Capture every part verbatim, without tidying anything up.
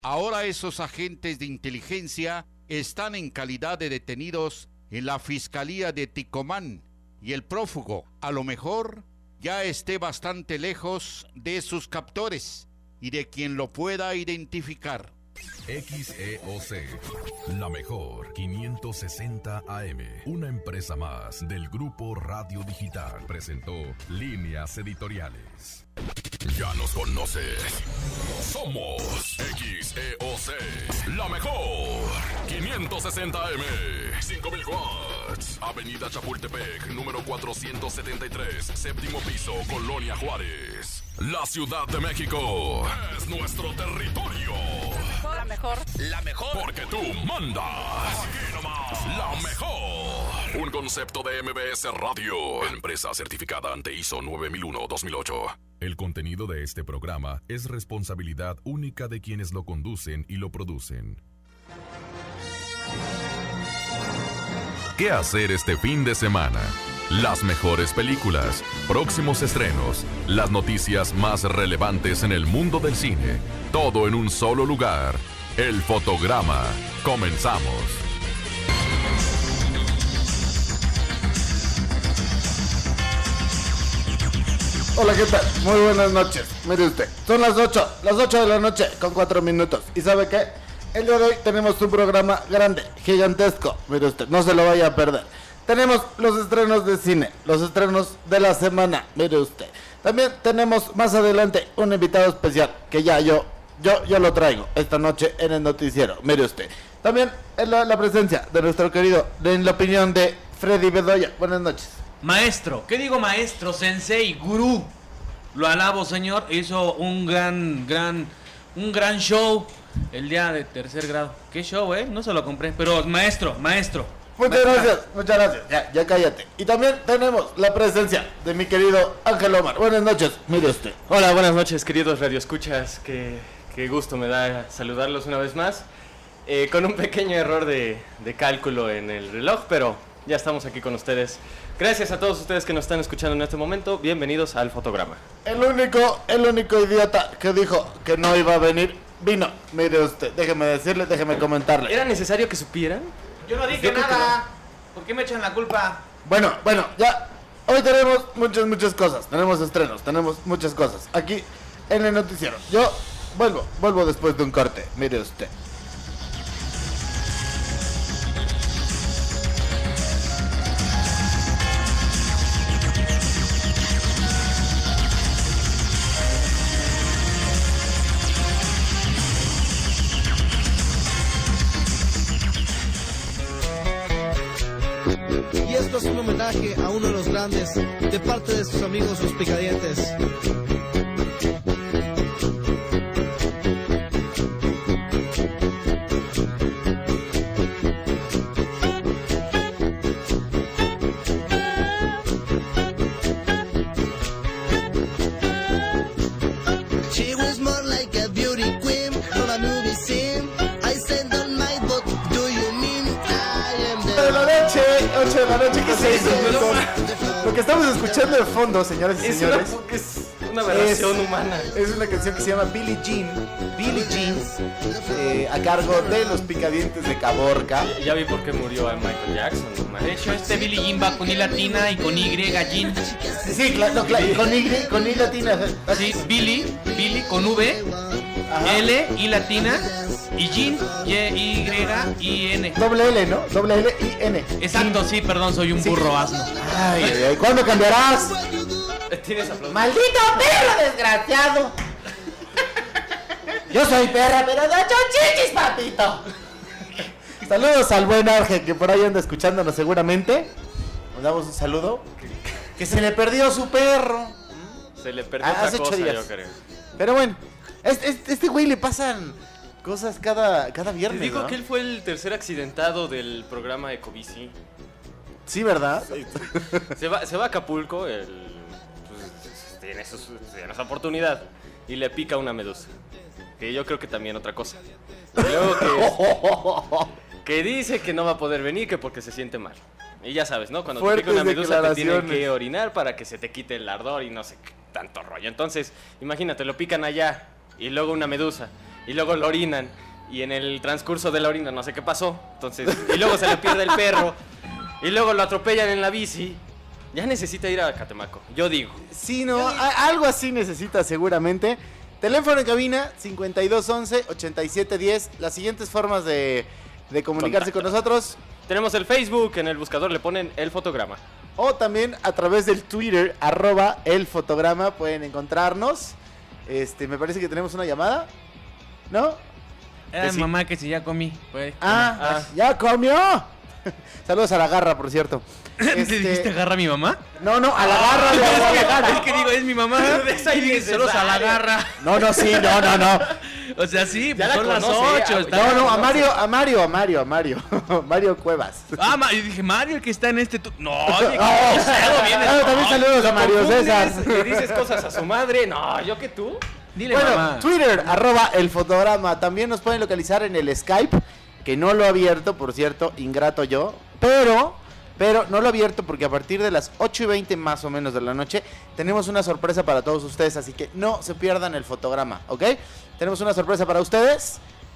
Ahora esos agentes de inteligencia están en calidad de detenidos en la Fiscalía de Ticomán y el prófugo, a lo mejor, ya esté bastante lejos de sus captores y de quien lo pueda identificar. X E O C, la mejor quinientos sesenta A M, una empresa más del Grupo Radio Digital, presentó Líneas Editoriales. Ya nos conoces. Somos X E O C, la mejor quinientos sesenta A M, cinco mil watts, Avenida Chapultepec, número cuatrocientos setenta y tres, séptimo piso, Colonia Juárez. La Ciudad de México es nuestro territorio. La mejor. La mejor. Porque tú mandas. Aquí nomás. La mejor. Un concepto de M B S Radio. Empresa certificada ante I S O nueve mil uno dos mil ocho. El contenido de este programa es responsabilidad única de quienes lo conducen y lo producen. ¿Qué hacer este fin de semana? Las mejores películas, próximos estrenos, las noticias más relevantes en el mundo del cine, todo en un solo lugar. El Fotograma. Comenzamos. Hola, ¿qué tal? Muy buenas noches. Mire usted, son las ocho, las ocho de la noche con cuatro minutos. ¿Y sabe qué? El día de hoy tenemos un programa grande, gigantesco. Mire usted, no se lo vaya a perder. Tenemos los estrenos de cine, los estrenos de la semana, mire usted. También tenemos más adelante un invitado especial que ya yo, yo, yo lo traigo esta noche en el noticiero, mire usted. También la, la presencia de nuestro querido, en la opinión de Freddy Bedoya. Buenas noches. Maestro, ¿qué digo maestro? Sensei, gurú. Lo alabo, señor. Hizo un gran, gran, un gran show el día de tercer grado. ¿Qué show, eh? No se lo compré, pero maestro, maestro. Muchas gracias, muchas gracias. Ya, ya cállate. Y también tenemos la presencia de mi querido Ángel Omar. Buenas noches, mire usted. Hola, buenas noches, queridos radioescuchas. Qué, qué gusto me da saludarlos una vez más. Eh, con un pequeño error de, de cálculo en el reloj, pero ya estamos aquí con ustedes. Gracias a todos ustedes que nos están escuchando en este momento. Bienvenidos al Fotograma. El único, el único idiota que dijo que no iba a venir, vino. Mire usted, déjeme decirle, déjeme comentarle. ¿Era necesario que supieran? Yo no dije Yo creo que nada. ¿Por qué me echan la culpa? Bueno, bueno, ya. Hoy tenemos muchas, muchas cosas. Tenemos estrenos, tenemos muchas cosas. Aquí en el noticiero. Yo vuelvo, vuelvo después de un corte. Mire usted. Y esto es un homenaje a uno de los grandes de parte de sus amigos los Picadientes. She was more like a beauty queen from a movie scene. I said on my book, do you mean I am the... de la noche, ocho de la noche, ¿qué es eso? Lo que estamos escuchando de fondo, señores y Es señores, una, es una aberración es, humana. es una canción que se llama Billie Jean, Billie Jean, eh, a cargo de los Picadientes de Caborca. Ya, ya vi por qué murió a Michael Jackson, no De manches. hecho, este Billie Jean va con I latina y con Y, Jean. Sí, claro, no, claro, con Y, con Y latina. Sí, Billie, Billie con V, Ajá. L, I latina y Jean, Y, Y, I, N. Doble L, ¿no? Doble L I N. Exacto, sí, perdón, soy un Sí. burro asno. Ay, ay, ay, ¿cuándo cambiarás? Tienes aplausos. ¡Maldito perro desgraciado! Yo soy perra, pero de ocho chichis, papito. Saludos al buen Arge, que por ahí anda escuchándonos seguramente. Nos damos un saludo. Que se le perdió su perro. Se le perdió Ah, otra hace ocho cosa, días. yo creo. Pero bueno, este, este, este güey le pasan cosas cada, cada Te viernes, digo ¿no? que él fue el tercer accidentado del programa Ecobici. Sí, ¿verdad? Se va, se va a Acapulco, el, pues, tiene, su, tiene su oportunidad y le pica una medusa. Que yo creo que también otra cosa. Y luego que, que dice que no va a poder venir, que porque se siente mal. Y ya sabes, ¿no? Cuando Fuertes te pica una medusa te tienen declaraciones. que orinar para que se te quite el ardor y no sé qué tanto rollo. Entonces, imagínate, lo pican allá y luego una medusa. y luego lo orinan. Y en el transcurso de la orina no sé qué pasó. Entonces, y luego se le pierde el perro. Y luego lo atropellan en la bici. Ya necesita ir a Catemaco, yo digo. Sí, no, a- algo así necesita seguramente. Teléfono en cabina cincuenta y dos once, ochenta y siete diez. Las siguientes formas de, de comunicarse Contacto. con nosotros. Tenemos el Facebook, en el buscador le ponen el fotograma. O también a través del Twitter, arroba el fotograma, pueden encontrarnos. Este, me parece que tenemos una llamada, ¿no? Ay, sí. mamá, que si ya comí. Pues, Ah, Ah. ya comió. Saludos a la garra, por cierto. ¿Te Este, dijiste agarra a mi mamá? No, no, a la garra, le hago a la garra. Es que digo, es mi mamá. Es ahí Y dije, saludos a la necesario. garra. No, no, sí, no, no, no. O sea, sí, Ya pues la son las conoce, ocho. ah, está- No, no, a Mario, a Mario, a Mario, a Mario. Mario Cuevas. Ah, Ma- y dije, Mario, el que está en este... tu- No, oye, qué No, grosero vienes. no, también saludos a Mario ¿Confundes? César. Le dices cosas a su madre. No, yo que tú. Dile, Bueno, mamá. Twitter, arroba el fotograma. También nos pueden localizar en el Skype, que no lo he abierto, por cierto, ingrato yo. Pero, pero no lo he abierto porque a partir de las ocho y veinte más o menos de la noche tenemos una sorpresa para todos ustedes, así que no se pierdan el fotograma, ¿ok? Tenemos una sorpresa para ustedes.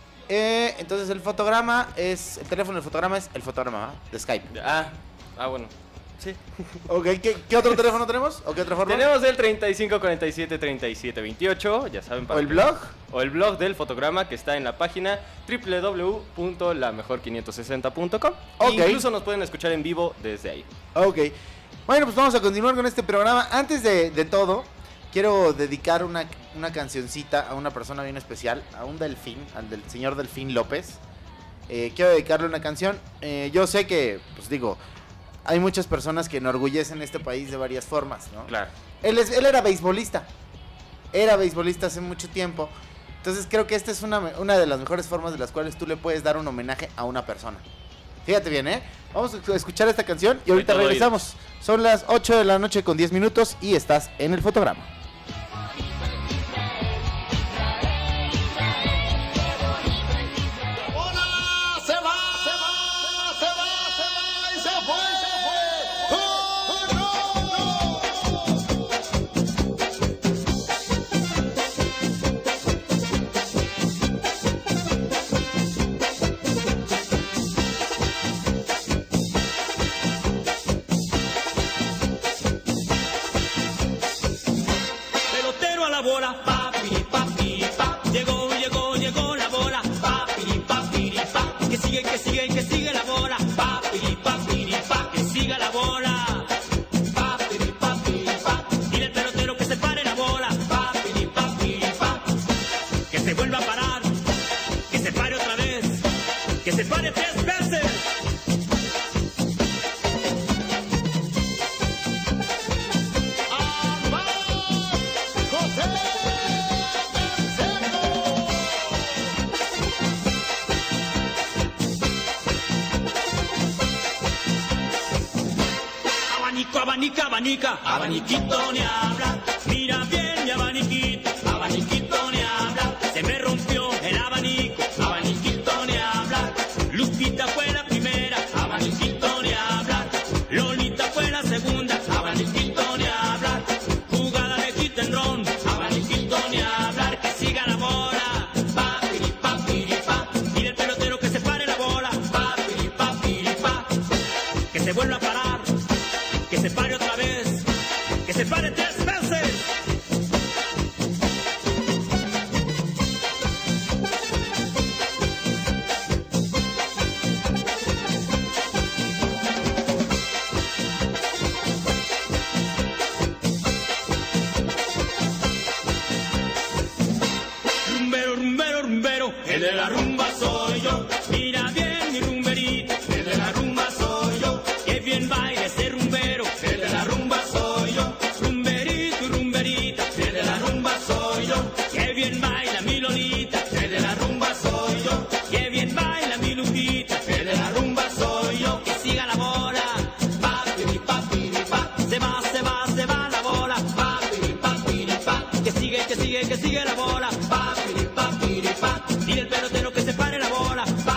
Eh, entonces el fotograma es, el teléfono del fotograma es el fotograma, ¿va? De Skype. Ah, ah, bueno. Sí. Ok, ¿qué, qué otro teléfono tenemos? ¿O qué otra forma? Tenemos el treinta y cinco cuarenta y siete treinta y siete veintiocho, ya saben. para ¿O el que- blog? O el blog del fotograma que está en la página doble u doble u doble u punto la mejor quinientos sesenta punto com. Ok. Incluso nos pueden escuchar en vivo desde ahí. Ok. Bueno, pues vamos a continuar con este programa. Antes de, de todo, quiero dedicar una, una cancioncita a una persona bien especial, a un delfín, al del señor Delfín López. Eh, quiero dedicarle una canción. Eh, yo sé que, pues digo, hay muchas personas que enorgullecen este país de varias formas, ¿no? Claro. Él, es, él era beisbolista. Era beisbolista hace mucho tiempo. Entonces creo que esta es una, una de las mejores formas de las cuales tú le puedes dar un homenaje a una persona. Fíjate bien, ¿eh? Vamos a escuchar esta canción y ahorita todo regresamos. Son las ocho de la noche con diez minutos y estás en el fotograma. Hola, se va, se va, se va, se va y se fue, se fue. ¡Oh, no! Pelotero a la bola, papi, papi, pap. Llegó, llegó, llegó la bola, papi, papi, pap. Que sigue, que sigue, que sigue la bola, papi, papi, pap. Que siga la bola, papi, papi, pap. Dile al pelotero que se pare la bola, papi, papi, pap. Que se vuelva a parar, que se pare otra vez, que se pare tres veces. Abanico, abanica, abanica, abaniquito ni habla. Mira bien mi abaniquito, abaniquito ni habla. Se me rompió el abanico, abaniquito ni habla. Lupita fue la primera, abaniquito ni habla. Lolita fue la segunda, abaniquito ni hablar. Jugada de hit and run, abaniquito ni hablar. Que siga la bola, papiri, papiri, pa. Dile al pelotero que se pare la bola, papiri, papiri, pa. Que se vuelva a parar, que se pare otra vez, que se pare tres veces. Rumbero, rumbero, rumbero, el de la rumba soy yo. Mira bien mi rumberito, el de la rumba soy yo. Que bien baila ese rumbero, el de la rumba soy yo. Rumberito y rumberita, el de la rumba soy yo. Que bien baila mi Lolita, el de la rumba soy yo. Que bien baila mi Lupita, el de la rumba soy yo. Que siga la bola, papiri, papiri, pa. Se va, se va, se va la bola, papiri, papiri, pa. Que sigue, que sigue, que sigue la bola, papiri, papiri, pa. Dile al pelotero que se pare la bola, pa.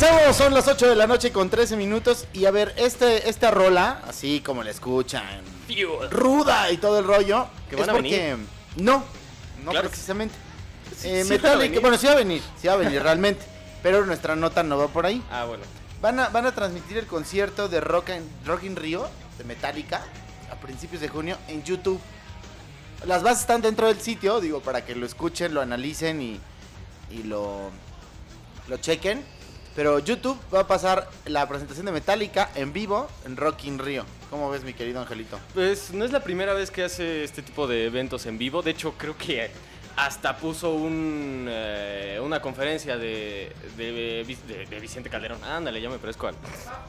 Regresamos, son las ocho de la noche con trece minutos. Y a ver, este, esta rola, así como la escuchan, ruda y todo el rollo, ¿Que es van a porque... venir? No, no Claro. precisamente. Sí, Eh, sí Metallica, van a venir. bueno, sí va a venir, sí va a venir realmente. Pero nuestra nota no va por ahí. Ah, bueno. Van a, van a transmitir el concierto de Rock, en, Rock in Rio de Metallica a principios de junio en YouTube. Las bases están dentro del sitio, digo, para que lo escuchen, lo analicen y, y lo, lo chequen. Pero YouTube va a pasar la presentación de Metallica en vivo en Rock in Rio. ¿Cómo ves, mi querido Angelito? Pues no es la primera vez que hace este tipo de eventos en vivo. De hecho, creo que hasta puso un, eh, una conferencia de, de, de, de Vicente Calderón. Ándale, ya me parezco al...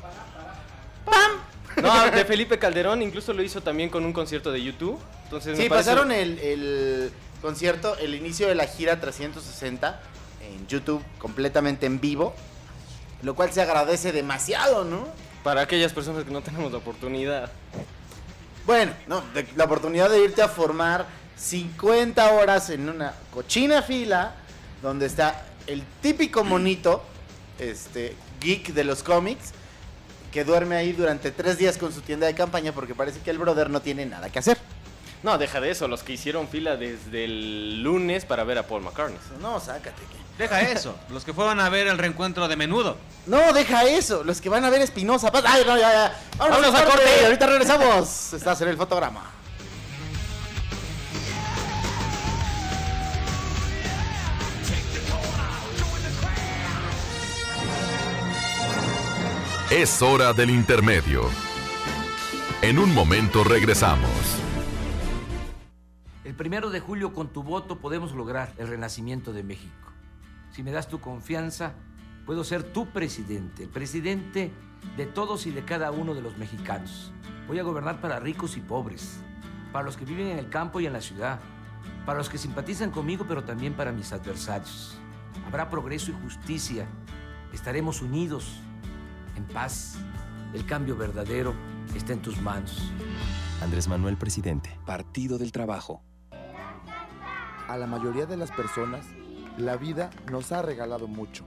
¡Pam! No, de Felipe Calderón. Incluso lo hizo también con un concierto de YouTube. Entonces, Sí, me parece- pasaron el, el concierto, el inicio de la gira trescientos sesenta en YouTube completamente en vivo. Lo cual se agradece demasiado, ¿no? Para aquellas personas que no tenemos la oportunidad. Bueno, no, de- la oportunidad de irte a formar cincuenta horas en una cochina fila donde está el típico monito, este, geek de los cómics, que duerme ahí durante tres días con su tienda de campaña porque parece que el brother no tiene nada que hacer. No, deja de eso. Los que hicieron fila desde el lunes para ver a Paul McCartney. No, sácate que... Deja eso. Los que fueron a ver el reencuentro de Menudo. No, deja eso. Los que van a ver Espinosa Paz. Ay, no, ya, ya. Vámonos, a corte. Y ahorita regresamos. Estás en el fotograma. Es hora del intermedio. En un momento regresamos. El primero de julio con tu voto podemos lograr el renacimiento de México. Si me das tu confianza, puedo ser tu presidente, el presidente de todos y de cada uno de los mexicanos. Voy a gobernar para ricos y pobres, para los que viven en el campo y en la ciudad, para los que simpatizan conmigo, pero también para mis adversarios. Habrá progreso y justicia. Estaremos unidos, en paz. El cambio verdadero está en tus manos. Andrés Manuel, presidente. Partido del Trabajo. A la mayoría de las personas, la vida nos ha regalado mucho.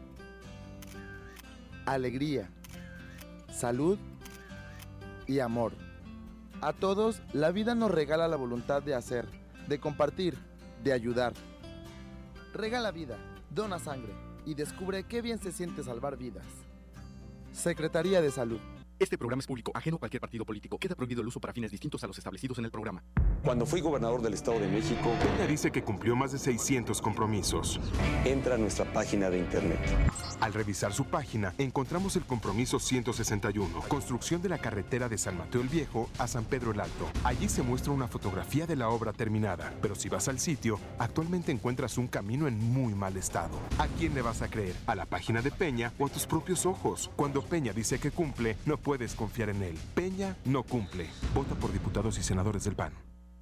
Alegría, salud y amor. A todos, la vida nos regala la voluntad de hacer, de compartir, de ayudar. Regala vida, dona sangre y descubre qué bien se siente salvar vidas. Secretaría de Salud. Este programa es público, ajeno a cualquier partido político. Queda prohibido el uso para fines distintos a los establecidos en el programa. Cuando fui gobernador del Estado de México, Peña dice que cumplió más de seiscientos compromisos. Entra a nuestra página de internet. Al revisar su página, encontramos el compromiso ciento sesenta y uno, construcción de la carretera de San Mateo el Viejo a San Pedro el Alto. Allí se muestra una fotografía de la obra terminada, pero si vas al sitio, actualmente encuentras un camino en muy mal estado. ¿A quién le vas a creer? ¿A la página de Peña o a tus propios ojos? Cuando Peña dice que cumple, no puedes confiar en él. Peña no cumple. Vota por diputados y senadores del P A N.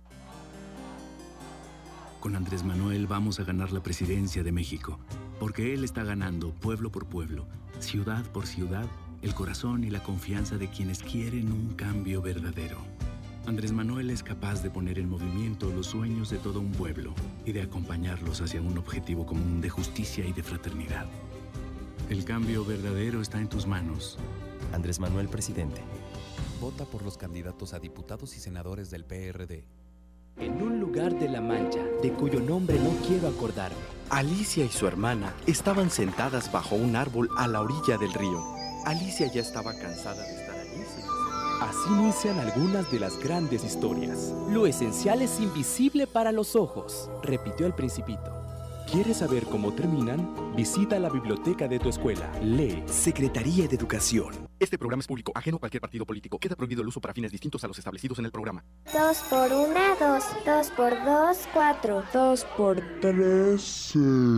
Con Andrés Manuel vamos a ganar la presidencia de México, porque él está ganando pueblo por pueblo, ciudad por ciudad, el corazón y la confianza de quienes quieren un cambio verdadero. Andrés Manuel es capaz de poner en movimiento los sueños de todo un pueblo y de acompañarlos hacia un objetivo común de justicia y de fraternidad. El cambio verdadero está en tus manos. Andrés Manuel, presidente. Vota por los candidatos a diputados y senadores del P R D. En un lugar de La Mancha, de cuyo nombre no quiero acordarme, Alicia y su hermana estaban sentadas bajo un árbol a la orilla del río. Alicia ya estaba cansada de estar allí sin hacer nada. Así inician algunas de las grandes historias. Lo esencial es invisible para los ojos, repitió el Principito. ¿Quieres saber cómo terminan? Visita la biblioteca de tu escuela. Lee Secretaría de Educación. Este programa es público, ajeno a cualquier partido político. Queda prohibido el uso para fines distintos a los establecidos en el programa. Dos por una, dos. Dos por dos, cuatro. Dos por tres, seis.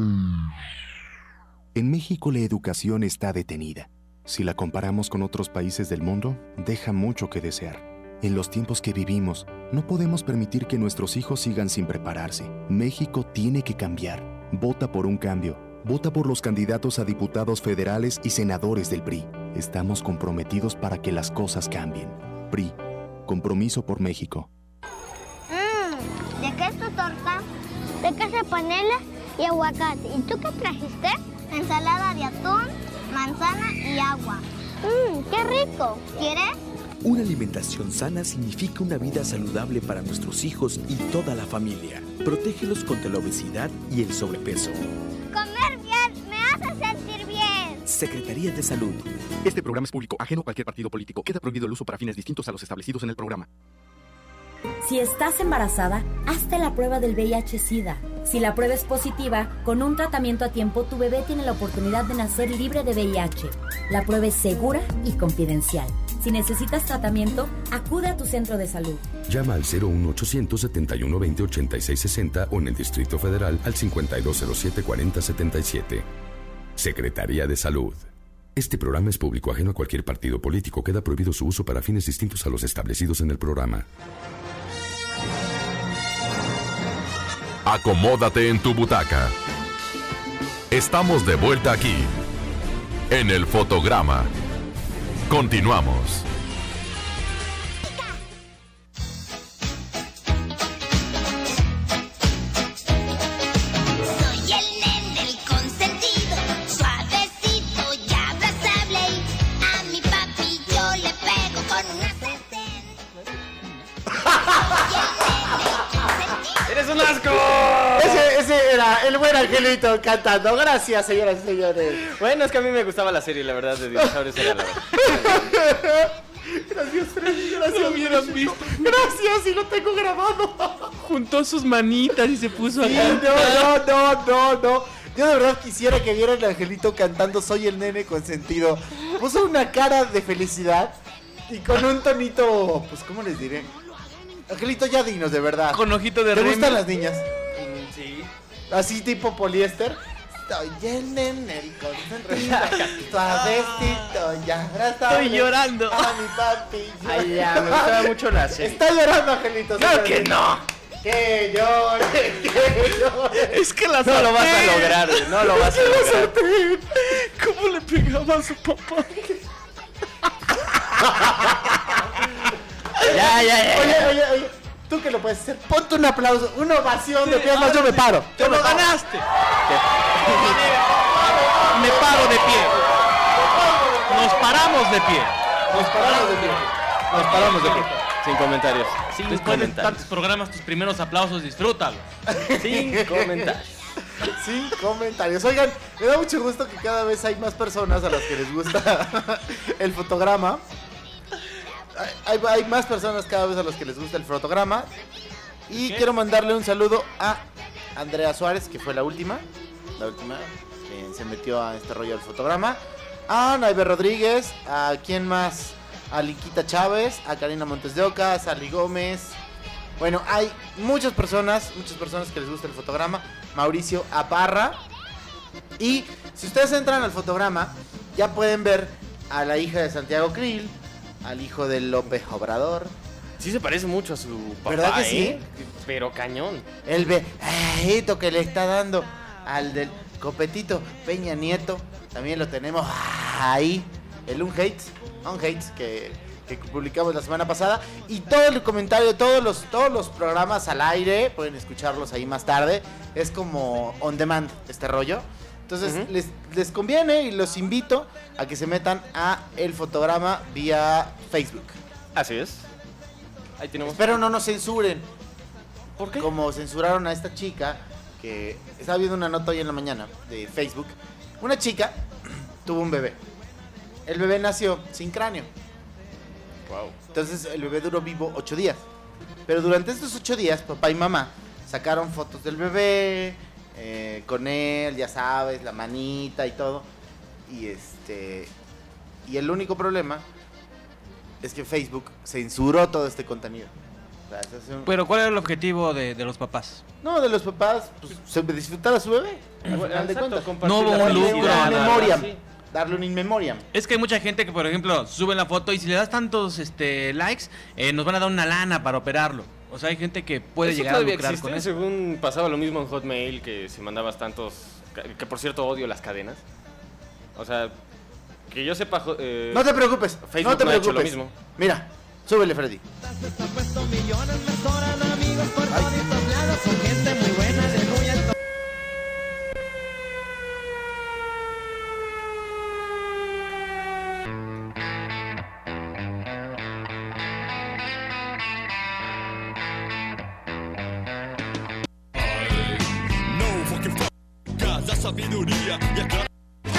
En México la educación está detenida. Si la comparamos con otros países del mundo, deja mucho que desear. En los tiempos que vivimos, no podemos permitir que nuestros hijos sigan sin prepararse. México tiene que cambiar. Vota por un cambio. Vota por los candidatos a diputados federales y senadores del P R I. Estamos comprometidos para que las cosas cambien. P R I. Compromiso por México. Mmm, ¿de qué es tu torta? De queso panela y aguacate. ¿Y tú qué trajiste? Ensalada de atún, manzana y agua. Mmm, qué rico. ¿Quieres? Una alimentación sana significa una vida saludable para nuestros hijos y toda la familia. Protégelos contra la obesidad y el sobrepeso. Comer bien me hace sentir bien. Secretaría de Salud. Este programa es público, ajeno a cualquier partido político. Queda prohibido el uso para fines distintos a los establecidos en el programa. Si estás embarazada, hazte la prueba del V I H SIDA. Si la prueba es positiva, con un tratamiento a tiempo, tu bebé tiene la oportunidad de nacer libre de V I H. La prueba es segura y confidencial. Si necesitas tratamiento, acude a tu centro de salud. Llama al cero uno ochocientos setenta y uno veinte ochenta y seis sesenta o en el Distrito Federal al cincuenta y dos cero siete cuarenta setenta y siete. Secretaría de Salud. Este programa es público, ajeno a cualquier partido político. Queda prohibido su uso para fines distintos a los establecidos en el programa. Acomódate en tu butaca. Estamos de vuelta aquí, en el Fotograma. Continuamos. Soy el nene del consentido, suavecito y abrazable. A mi papi yo le pego con una sartén. Soy el nene del consentido. ¡Eres un asco! Ese, ese era el buen Angelito cantando. Gracias, señoras y señores. Bueno, es que a mí me gustaba la serie, la verdad, de dinosaurios era la verdad. Gracias, Freddy. Gracias. Lo hubieran visto. Gracias, y lo tengo grabado. Juntó sus manitas y se puso Sí, a no, no, no, no, no. Yo de verdad quisiera que vieran a Angelito cantando Soy el nene consentido. Puso una cara de felicidad y con un tonito, pues, ¿cómo les diré? Angelito, ya dinos, de verdad. Con ojito de ¿Te Remy. gustan las niñas? Sí. Así tipo poliéster. Soy el nene el consentido, suavecito, ya abrazable. Estoy llorando. A mi papi. Ay, ya, me gustaba mucho la serie. Está llorando, Angelito. ¡Claro que no! Que llore, que llore. Es que la No lo vas a lograr, güey, no lo vas a lograr. ¿Cómo le pegaba a su papá? Ya, ya, ya. Oye, oye, oye. Tú que lo puedes hacer, ponte un aplauso, una ovación de piernas, yo me paro. ¡Te Yo me lo paro. ganaste! Me paro de pie. Nos paramos de pie. Nos paramos de pie. Nos paramos de aquí. Sin comentarios. Sin Después de comentarios. tantos programas, tus primeros aplausos, disfrútalo. Sin comentarios. Sin comentarios. Oigan, me da mucho gusto que cada vez hay más personas a las que les gusta el fotograma. Hay, hay más personas cada vez a las que les gusta el fotograma. Y quiero mandarle un saludo a Andrea Suárez, que fue la última. La última que se metió a este rollo del fotograma. A Naive Rodríguez. ¿A quién más? A Liquita Chávez. A Karina Montes de Oca. A Sally Gómez. Bueno, hay muchas personas, muchas personas que les gusta el fotograma. Mauricio Aparra. Y si ustedes entran al fotograma, ya pueden ver a la hija de Santiago Krill, al hijo de López Obrador. Sí se parece mucho a su papá, ¿Verdad que sí? ¿eh? Pero cañón. El bejito que le está dando al del copetito Peña Nieto. También lo tenemos ahí. El Un Hates, Un Hates que, que publicamos la semana pasada. Y todo el comentario, todos los, todos los programas al aire, pueden escucharlos ahí más tarde. Es como on demand este rollo. Entonces uh-huh. les, les conviene y los invito a que se metan a el fotograma vía Facebook. Así es. Ahí tenemos. Espero no nos censuren. ¿Por qué? Como censuraron a esta chica, que estaba viendo una nota hoy en la mañana de Facebook. Una chica tuvo un bebé. El bebé nació sin cráneo. Wow. Entonces el bebé duró vivo ocho días. Pero durante estos ocho días, papá y mamá sacaron fotos del bebé. Eh, con él, ya sabes, la manita y todo. Y este y el único problema es que Facebook censuró todo este contenido. O sea, es un... Pero ¿cuál era el objetivo de, de los papás? No, de los papás, pues, se disfrutar a su bebé. Al final de cuentas. No hubo un lucro, Darle nada, memoriam, sí. darle un in memoriam. Es que hay mucha gente que, por ejemplo, suben la foto y si le das tantos este, likes, eh, nos van a dar una lana para operarlo. O sea, hay gente que puede ¿Eso llegar a todavía lucrar existe? con eso. Según pasaba lo mismo en Hotmail, que si mandabas tantos... Que por cierto odio las cadenas. O sea, que yo sepa... Eh, No te preocupes, Facebook no te no ha hecho preocupes. lo mismo. Mira, súbele, Freddy. sabiduría y aclara.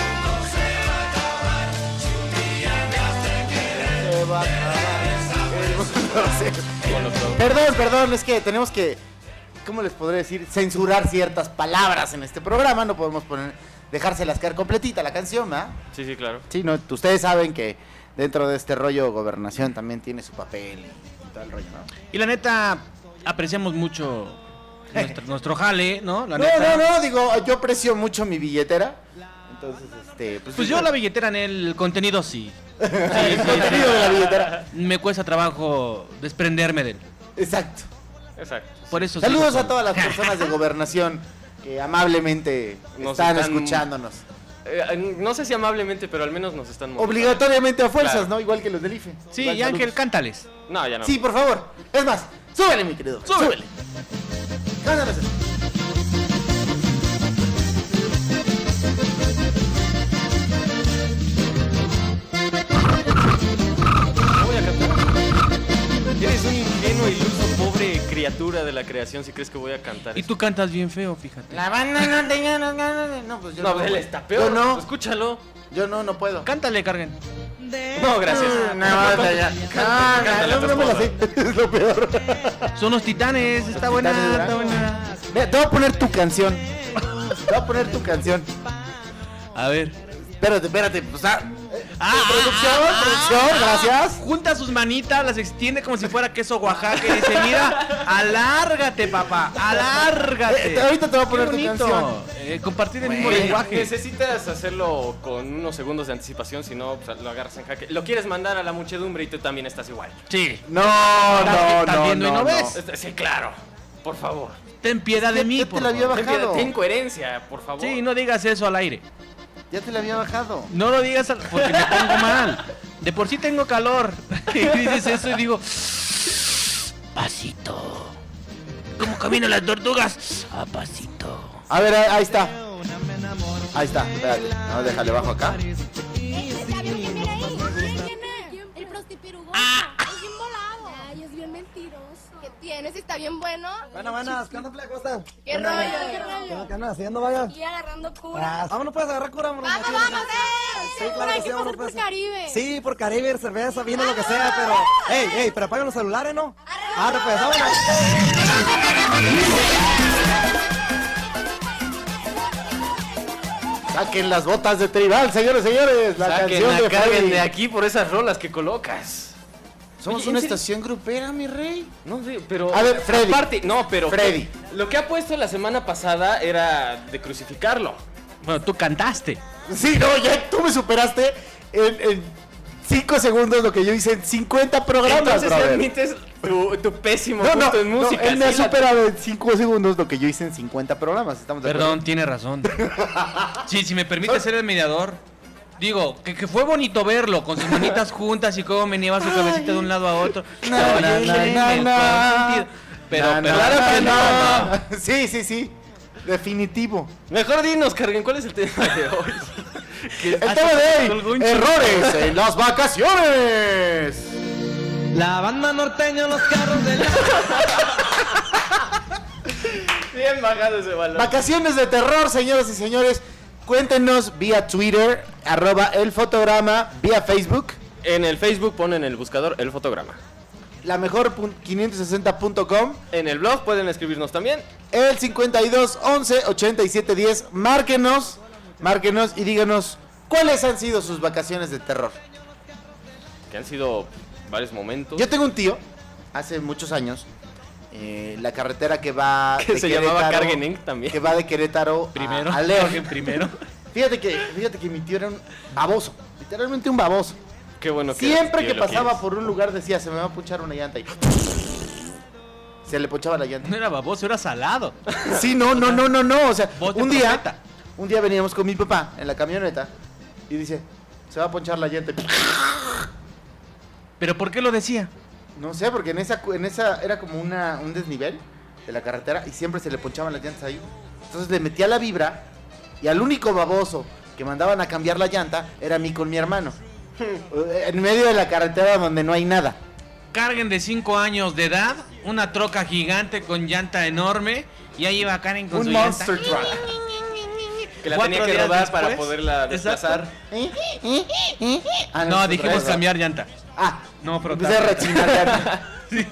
Perdón, perdón, es que tenemos que, ¿cómo les podré decir? Censurar ciertas palabras en este programa, no podemos poner, dejárselas caer completita la canción, ¿verdad? Sí, sí, claro. Sí, no, ustedes saben que dentro de este rollo gobernación también tiene su papel y todo el rollo, ¿no? Y la neta, apreciamos mucho nuestro, nuestro jale, ¿no? La no, neta. no, no, digo, yo aprecio mucho mi billetera, entonces, este... Pues, pues yo la billetera en el contenido sí. Sí, el sí, contenido sí. de la billetera. Me cuesta trabajo desprenderme de él. Exacto. Exacto. Por eso Saludos sigo a todas las personas de gobernación que amablemente Nos están, están- escuchándonos. Eh, no sé si amablemente, pero al menos nos están moviendo. Obligatoriamente a fuerzas, Claro. ¿no? Igual que los del I F E. Sí, Igual, y Ángel, saludos. cántales. No, ya no. Sí, por favor. Es más, súbele, mi querido. Súbele. Cántanos eso. Voy a cantar. Eres un ingenuo, iluso, pobre criatura de la creación si crees que voy a cantar. Y tú cantas bien feo, fíjate. La banda no tenía las ganas de... No, pues yo No, no. él güey. está peor. Yo no. Escúchalo. Yo no, no puedo. Cántale, Carguen. No, gracias. No, no, ya. Cántale, No, cántale a no, tu no me la esposa. sé. Es lo peor. Son los titanes, está buena, Titanes, ¿verdad? está buena. Mira, te voy a poner tu canción. Te voy a poner tu canción. A ver. Espérate, espérate. O sea, Ah, producción, ah, ah, producción, ah, gracias. Junta sus manitas, las extiende como si fuera queso Oaxaca y dice, mira, alárgate, papá, alárgate. Eh, ahorita te voy a poner Qué tu bonito. canción. Eh, compartir el mismo Güey, lenguaje. necesitas hacerlo con unos segundos de anticipación, si no, pues, lo agarras en jaque. Lo quieres mandar a la muchedumbre y tú también estás igual. Sí. No, no, ¿Estás no, viendo y no no, ves? Este, Sí, claro. Por favor. Ten piedad de Ya- mí, ya te por la había favor. Ten, piedad, bajado. ten coherencia, por favor. Sí, no digas eso al aire. Ya te la había bajado. No lo digas al- porque me pongo mal. De por sí tengo calor. Y dices eso y digo, pasito. ¿Cómo caminan las tortugas? A pasito. A ver, ahí, ahí está. Ahí está, espérate. No, déjale bajo acá. ¿Ya vio quién viene ahí? ¿Quién viene? El prostipirugón. Es bien volado. Ay, es bien mentiroso. ¿Qué tienes? ¿Está bien bueno? Buenas, buenas, ¿qué onda, plebe? ¿Cómo están? ¿Qué rollo? ¿Qué rollo? ¿Qué andan haciendo, vaya? Aquí agarrando cura. Ah, vámonos, pues, a agarrar cura, vámonos. Vamos, aquí, vamos, acá. eh. Sí, claro Hay que que sí, pasar vámonos, por pues. Caribe. Sí, por Caribe, cerveza, vino, lo que sea, pero... ¡Ey, ey! Pero apaguen los celulares, ¿no? Ah, pues, vámonos. Saquen las botas de tribal, señores, señores. La Saquen canción la de carguen Freddy. de aquí por esas rolas que colocas. Somos Oye, una ¿en serio? estación grupera, mi rey. No sé, pero... A ver, Freddy. Aparte, no, pero... Freddy. Lo que ha puesto la semana pasada era de crucificarlo. Bueno, tú cantaste. Sí, no, ya tú me superaste en, en cinco segundos lo que yo hice en cincuenta programas, Entonces brother. admites tu, tu pésimo No, no, punto en no, música. él me ha sí, la- superado en cinco segundos lo que yo hice en cincuenta programas. ¿Estamos de Perdón, acuerdo? tiene razón. Sí, si me permite ser el mediador. Digo, que, que fue bonito verlo con sus manitas juntas y cómo meneaba su cabecita de un lado a otro. Na, Oye, na, en na, el na. consentido. Pero, Na, pero na, claro na, que no, na. no. Sí, sí, sí. Definitivo. Mejor dinos, Carguen, ¿cuál es el tema de hoy? Que- El tema de hoy, errores en las vacaciones. La banda norteña, los carros de la... Bien bajado ese balón. Vacaciones de terror, señoras y señores. Cuéntenos vía Twitter, arroba el fotograma, vía Facebook, En el Facebook ponen el buscador el fotograma. la mejor quinientos sesenta punto com, En el blog pueden escribirnos también. el cincuenta y dos once ochenta y siete diez. Márquenos, márquenos y díganos cuáles han sido sus vacaciones de terror. Que han sido varios momentos. Yo tengo un tío, hace muchos años, eh, la carretera que va Que de se llamaba Querétaro- Carguen Inc también. que va de Querétaro Primero. a, a León. Carguen primero. Fíjate que, fíjate que mi tío era un baboso, literalmente un baboso. Qué bueno que Siempre tío, que lo pasaba quieres. por un lugar decía, se me va a punchar una llanta y se le punchaba la llanta. No era baboso, era salado. Sí, no, no, no, no, no, o sea, Voz de un día, profeta. un día veníamos con mi papá en la camioneta y dice, se va a ponchar la llanta. ¿Pero por qué lo decía? No sé, porque en esa, cu- en esa era como una, un desnivel de la carretera y siempre se le ponchaban las llantas ahí. Entonces le metía la vibra y al único baboso que mandaban a cambiar la llanta era a mí con mi hermano. En medio de la carretera donde no hay nada. Carguen de cinco años de edad, una troca gigante con llanta enorme, y ahí iba Karen con Un su monster llanta. truck. Que la tenía que días rodar después. para poderla desplazar. Ah, No, es dijimos otra cambiar llanta. Ah, No, pero empecé a rechinar llanta.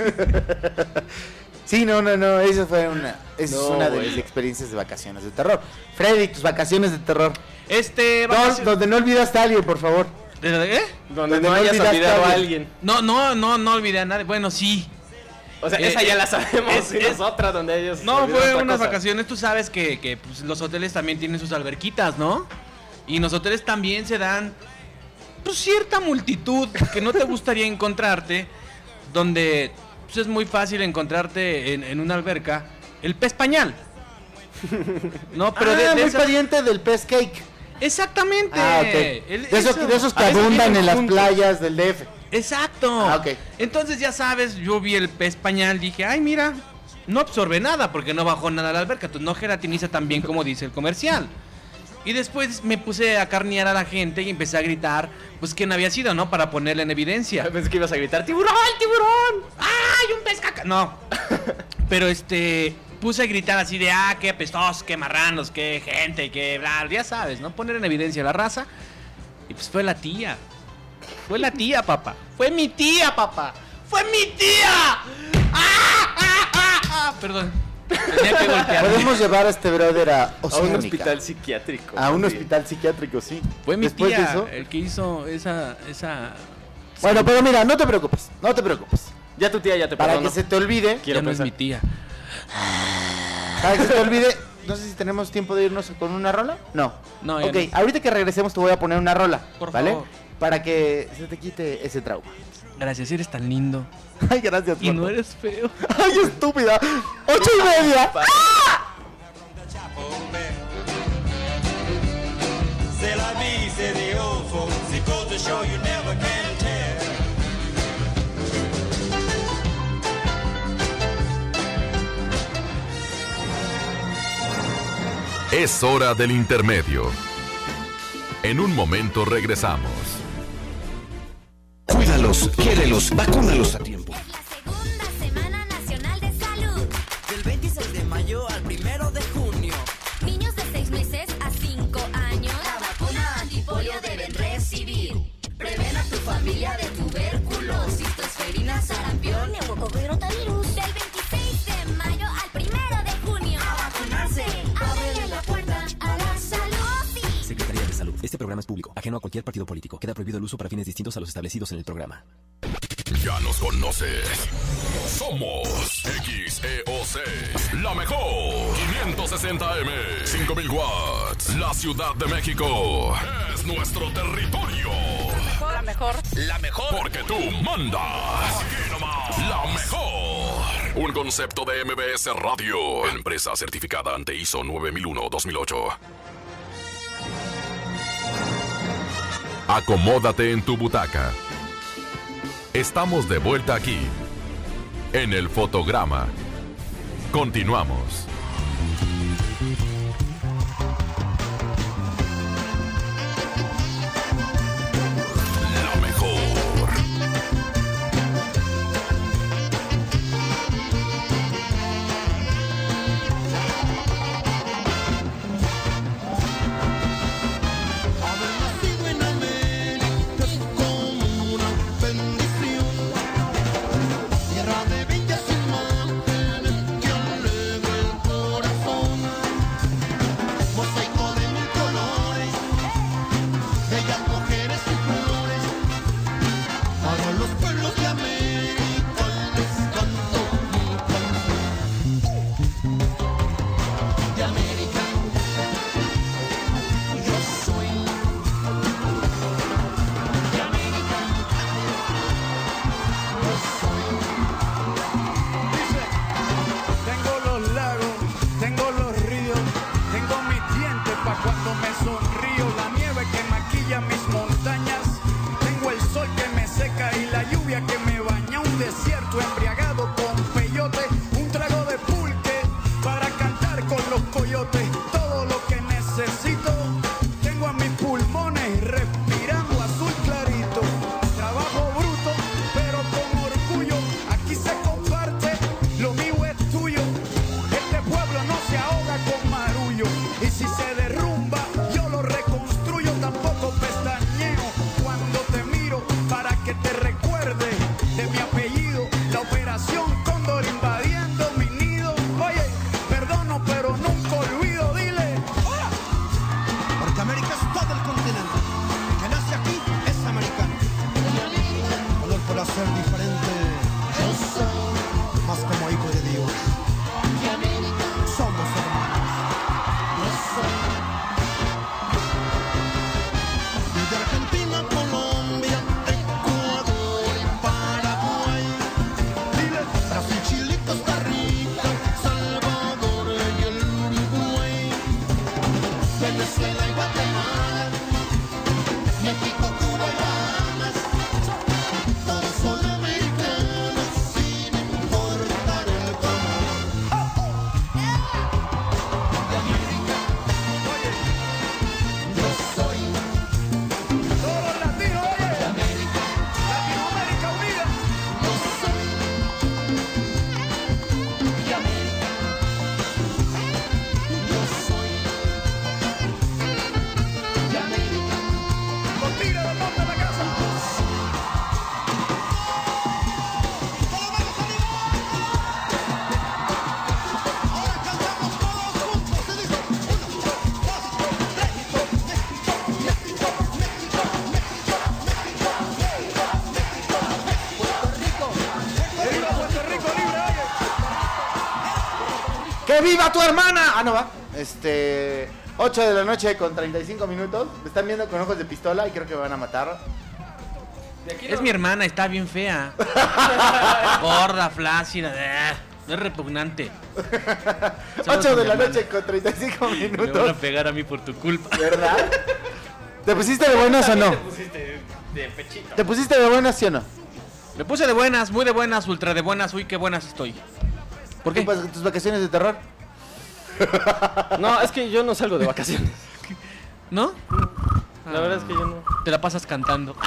Sí, no, no, no, esa fue una, esa No, es una de güey. mis experiencias de vacaciones de terror. Freddy, tus vacaciones de terror. Este, Dos, vacaciones- donde no olvidaste a alguien, por favor. ¿De- de qué? Donde Donde no no hayas olvidaste olvidado a a alguien. alguien. No, no, no, no olvidé a nadie. Bueno, sí. O sea, Eh, esa ya eh, la sabemos. es- y es- nosotras donde ellos. No, olvidaron fue otra unas cosa. vacaciones. Tú sabes que, que pues, los hoteles también tienen sus alberquitas, ¿no? Y en los hoteles también se dan pues, cierta multitud que no te gustaría encontrarte, donde pues, es muy fácil encontrarte en, en una alberca el pez pañal. No, pero Ah, de, de muy esas- pendiente del pez cake. Exactamente. Ah, ok. El- De esos, eso. de esos que A veces abundan vienen en las juntos. playas del D F. Exacto. Ah, ok. Entonces ya sabes, yo vi el pez pañal, dije, ay mira, no absorbe nada porque no bajó nada a la alberca, entonces no gelatiniza tan bien como dice el comercial. Y después me puse a carnear a la gente y empecé a gritar, pues quién había sido, ¿no? Para ponerle en evidencia. Pensé que ibas a gritar, ¡tiburón, tiburón! ¡Ay, un pez caca! No. Pero este, puse a gritar así de, ah, qué apestosos, qué marranos, qué gente, qué bla, ya sabes, ¿no? Poner en evidencia la raza. Y pues fue la tía. Fue la tía, papá. Fue mi tía, papá. ¡Fue mi tía! ¡Ah, ah, ah, ah! Perdón. Tenía que golpear. Podemos llevar a este brother a A un Oceánica. hospital psiquiátrico. A un Sí. hospital psiquiátrico, sí. Fue mi Después de tía eso- el que hizo esa, esa... Bueno, pero mira, no te preocupes, no te preocupes. Ya tu tía ya te Para perdonó. que se te olvide, Quiero ya no es pensar. mi tía. para que se te olvide, no sé si tenemos tiempo de irnos con una rola. No. No, ya Ok, no. ahorita que regresemos te voy a poner una rola, Por ¿vale? favor. Para que se te quite ese trauma. Gracias, eres tan lindo. Ay, gracias. Y no gordo. eres feo. Ay, estúpida. Ocho y media. C'est la vie, c'est the old folks. It goes to show you never can tell. Es hora del intermedio. En un momento regresamos. Cuídalos, quiérelos, vacúnalos a tiempo. Segunda Semana Nacional de Salud. Del veintiséis de mayo al primero de junio. Niños de seis meses a cinco años. La vacuna antipolio deben recibir. Preven a tu familia de tuberculosis, tosferina, sarampión. Neumococo y rotavirus. Del veintiséis de mayo al primero de junio. A vacunarse. Ábrele la puerta a la salud. Sí. Secretaría de Salud. Este programa es público, ajeno a cualquier partido político. Queda prohibido el uso para fines distintos a los establecidos en el programa. Ya nos conoces. Somos X E O C, la mejor. quinientos sesenta M, cinco mil watts. La Ciudad de México es nuestro territorio. La mejor. La mejor. Porque tú mandas. Aquí nomás. La mejor. Un concepto de M B S Radio. Empresa certificada ante I S O nueve mil uno dos mil ocho. Acomódate en tu butaca. Estamos de vuelta aquí, en el fotograma. Continuamos. La mejor. Haber nacido en América es como una bendición. Tierra de bellas imágenes que alegra el corazón. Mosaico de mil colores, bellas mujeres y flores. Para los pueblos de América les canto mi canción. De América yo soy. De América yo soy. Dice, tengo los lagos, tengo los ríos, tengo mis dientes pa' cuando me sonrío, la nieve que maquilla mis montañas, tengo el sol que me seca y la lluvia que me baña, un desierto embriagado con peyote, un trago de pulque para cantar con los coyotes, todo lo que necesito, tengo a mis pulmones respirando azul clarito, trabajo bruto pero con orgullo, aquí se comparte, lo mío es tuyo, este pueblo no se ahoga con marullo, y si se derrumba ¡Que viva tu hermana! Ah, no va. Este... ocho de la noche con treinta y cinco minutos. Me están viendo con ojos de pistola y creo que me van a matar. Es mi hermana, está bien fea. Gorda, flácida. eh, Es repugnante. ocho de la noche con treinta y cinco Me van a minutos. pegar a mí por tu culpa. ¿Verdad? ¿Te pusiste de buenas o no? Te pusiste de pechito. ¿Te pusiste de buenas, sí o no? Me puse de buenas, muy de buenas, ultra de buenas. Uy, qué buenas estoy. ¿Por qué? ¿Qué pasa? ¿Tus vacaciones de terror? No, es que yo no salgo de vacaciones. ¿No? La verdad es que yo no. Te la pasas cantando.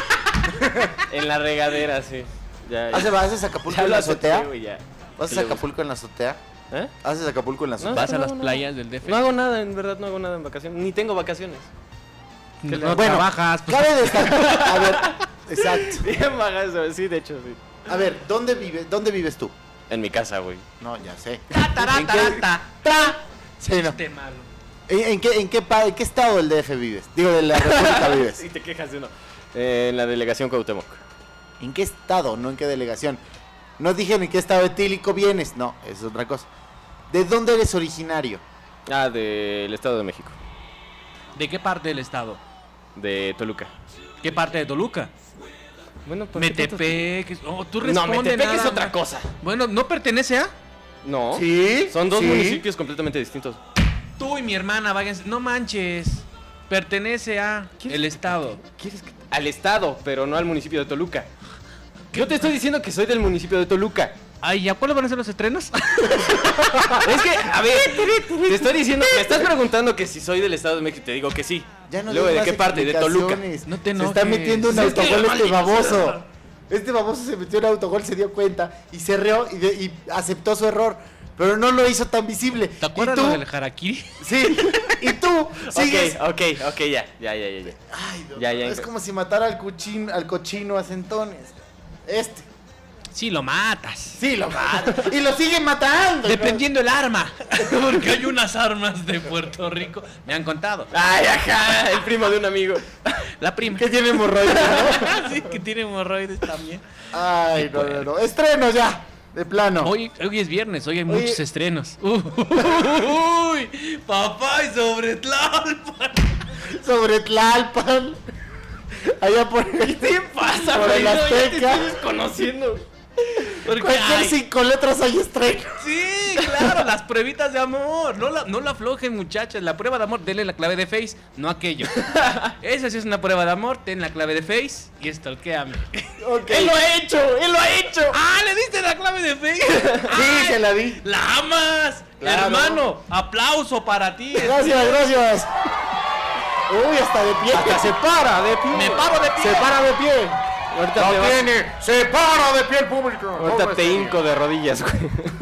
En la regadera, sí. Ya, ya. ¿Haces, ¿Haces Acapulco Ya en lo la acepté, azotea? güey, ya. ¿Haces ¿Qué le Acapulco en la azotea? ¿Eh? ¿Haces Acapulco en la azotea? ¿Vas a no, las no, no. playas del D F? No hago nada, en verdad no hago nada en vacaciones. Ni tengo vacaciones. No, ¿Qué le- no Bueno, trabajas. Pues, Cabe destacar... A ver, exacto. Bien baja eso, sí, de hecho, sí. A ver, ¿dónde vives, ¿dónde vives tú? En mi casa, güey. No, ya sé. ta, tará, ¿En qué- tará, ta. Sí, no. Chiste malo. ¿En, en qué, en, qué, pa- ¿En qué estado del D F vives? Digo, de la República vives. Sí, te quejas de uno. Eh, en la delegación Cuauhtémoc. ¿En qué estado? No en qué delegación. No dije en qué estado etílico vienes. No, es otra cosa. ¿De dónde eres originario? Ah, del Estado de México. ¿De qué parte del estado? De Toluca. ¿Qué parte de Toluca? Bueno, pues. Metepec. Oh, tú No, responde Metepec nada es otra más. cosa. Bueno, ¿no pertenece a? No. ¿Sí? Son dos ¿Sí? municipios completamente distintos. Tú y mi hermana, váyanse. No manches. Pertenece a el estado. ¿Quieres que- Al Estado, pero no al municipio de Toluca. Yo te estoy diciendo que soy del municipio de Toluca. Ay, ¿ya cuándo van a ser los estrenos? Es que, a ver, te estoy diciendo, me estás preguntando que si soy del Estado de México, te digo que sí. Ya no Luego, des ¿de más qué parte? De Toluca. explicaciones. No te Se enojes. está metiendo un Sí, es que- autogol este maldito baboso. sea. Este baboso se metió en autogol, se dio cuenta y se rió y, de- y aceptó su error. Pero no lo hizo tan visible. ¿Te acuerdas ¿Y tú? lo del harakiri? Sí. Y tú sigues. Ok, ok, ok, ya, ya, ya, ya. ya. Ay, Dios Ya, mío, ya, es ya. como si matara al cochino, al cochino a centones. Este. Sí, lo matas. Sí, lo mata. Y lo siguen matando. Dependiendo el arma. Porque hay unas armas de Puerto Rico. Me han contado. Ay, ajá, el primo de un amigo. La prima. Que tiene hemorroides, ¿no? Sí, que tiene hemorroides también. Ay, no, no, no. Estreno ya. De plano. Hoy, hoy es viernes, hoy hay Oye. muchos estrenos. Uy, papá, y sobre Tlalpan. Sobre Tlalpan. Allá por el, ¿Qué te pasa, por güey? el No, ya te Azteca. estoy desconociendo. Porque, Cualquier ay, cinco letras hay estreno. sí, claro, las pruebitas de amor. No la, no la aflojen, muchachas. La prueba de amor, denle la clave de Face, no aquello. Esa sí es una prueba de amor, ten la clave de Face y stalkeame. Okay. Él lo ha hecho, él lo ha hecho. ¡Ah, le diste la clave de Face! Sí, se la di. ¡La amas! Claro. Hermano, aplauso para ti. Gracias, gracias. Uy, hasta de pie. Hasta se para de pie. Me paro de pie. Se para de pie. Ahorita te Lo vas- tiene. Se para de pie el público. Ahorita Pobre te señor. hinco de rodillas, güey.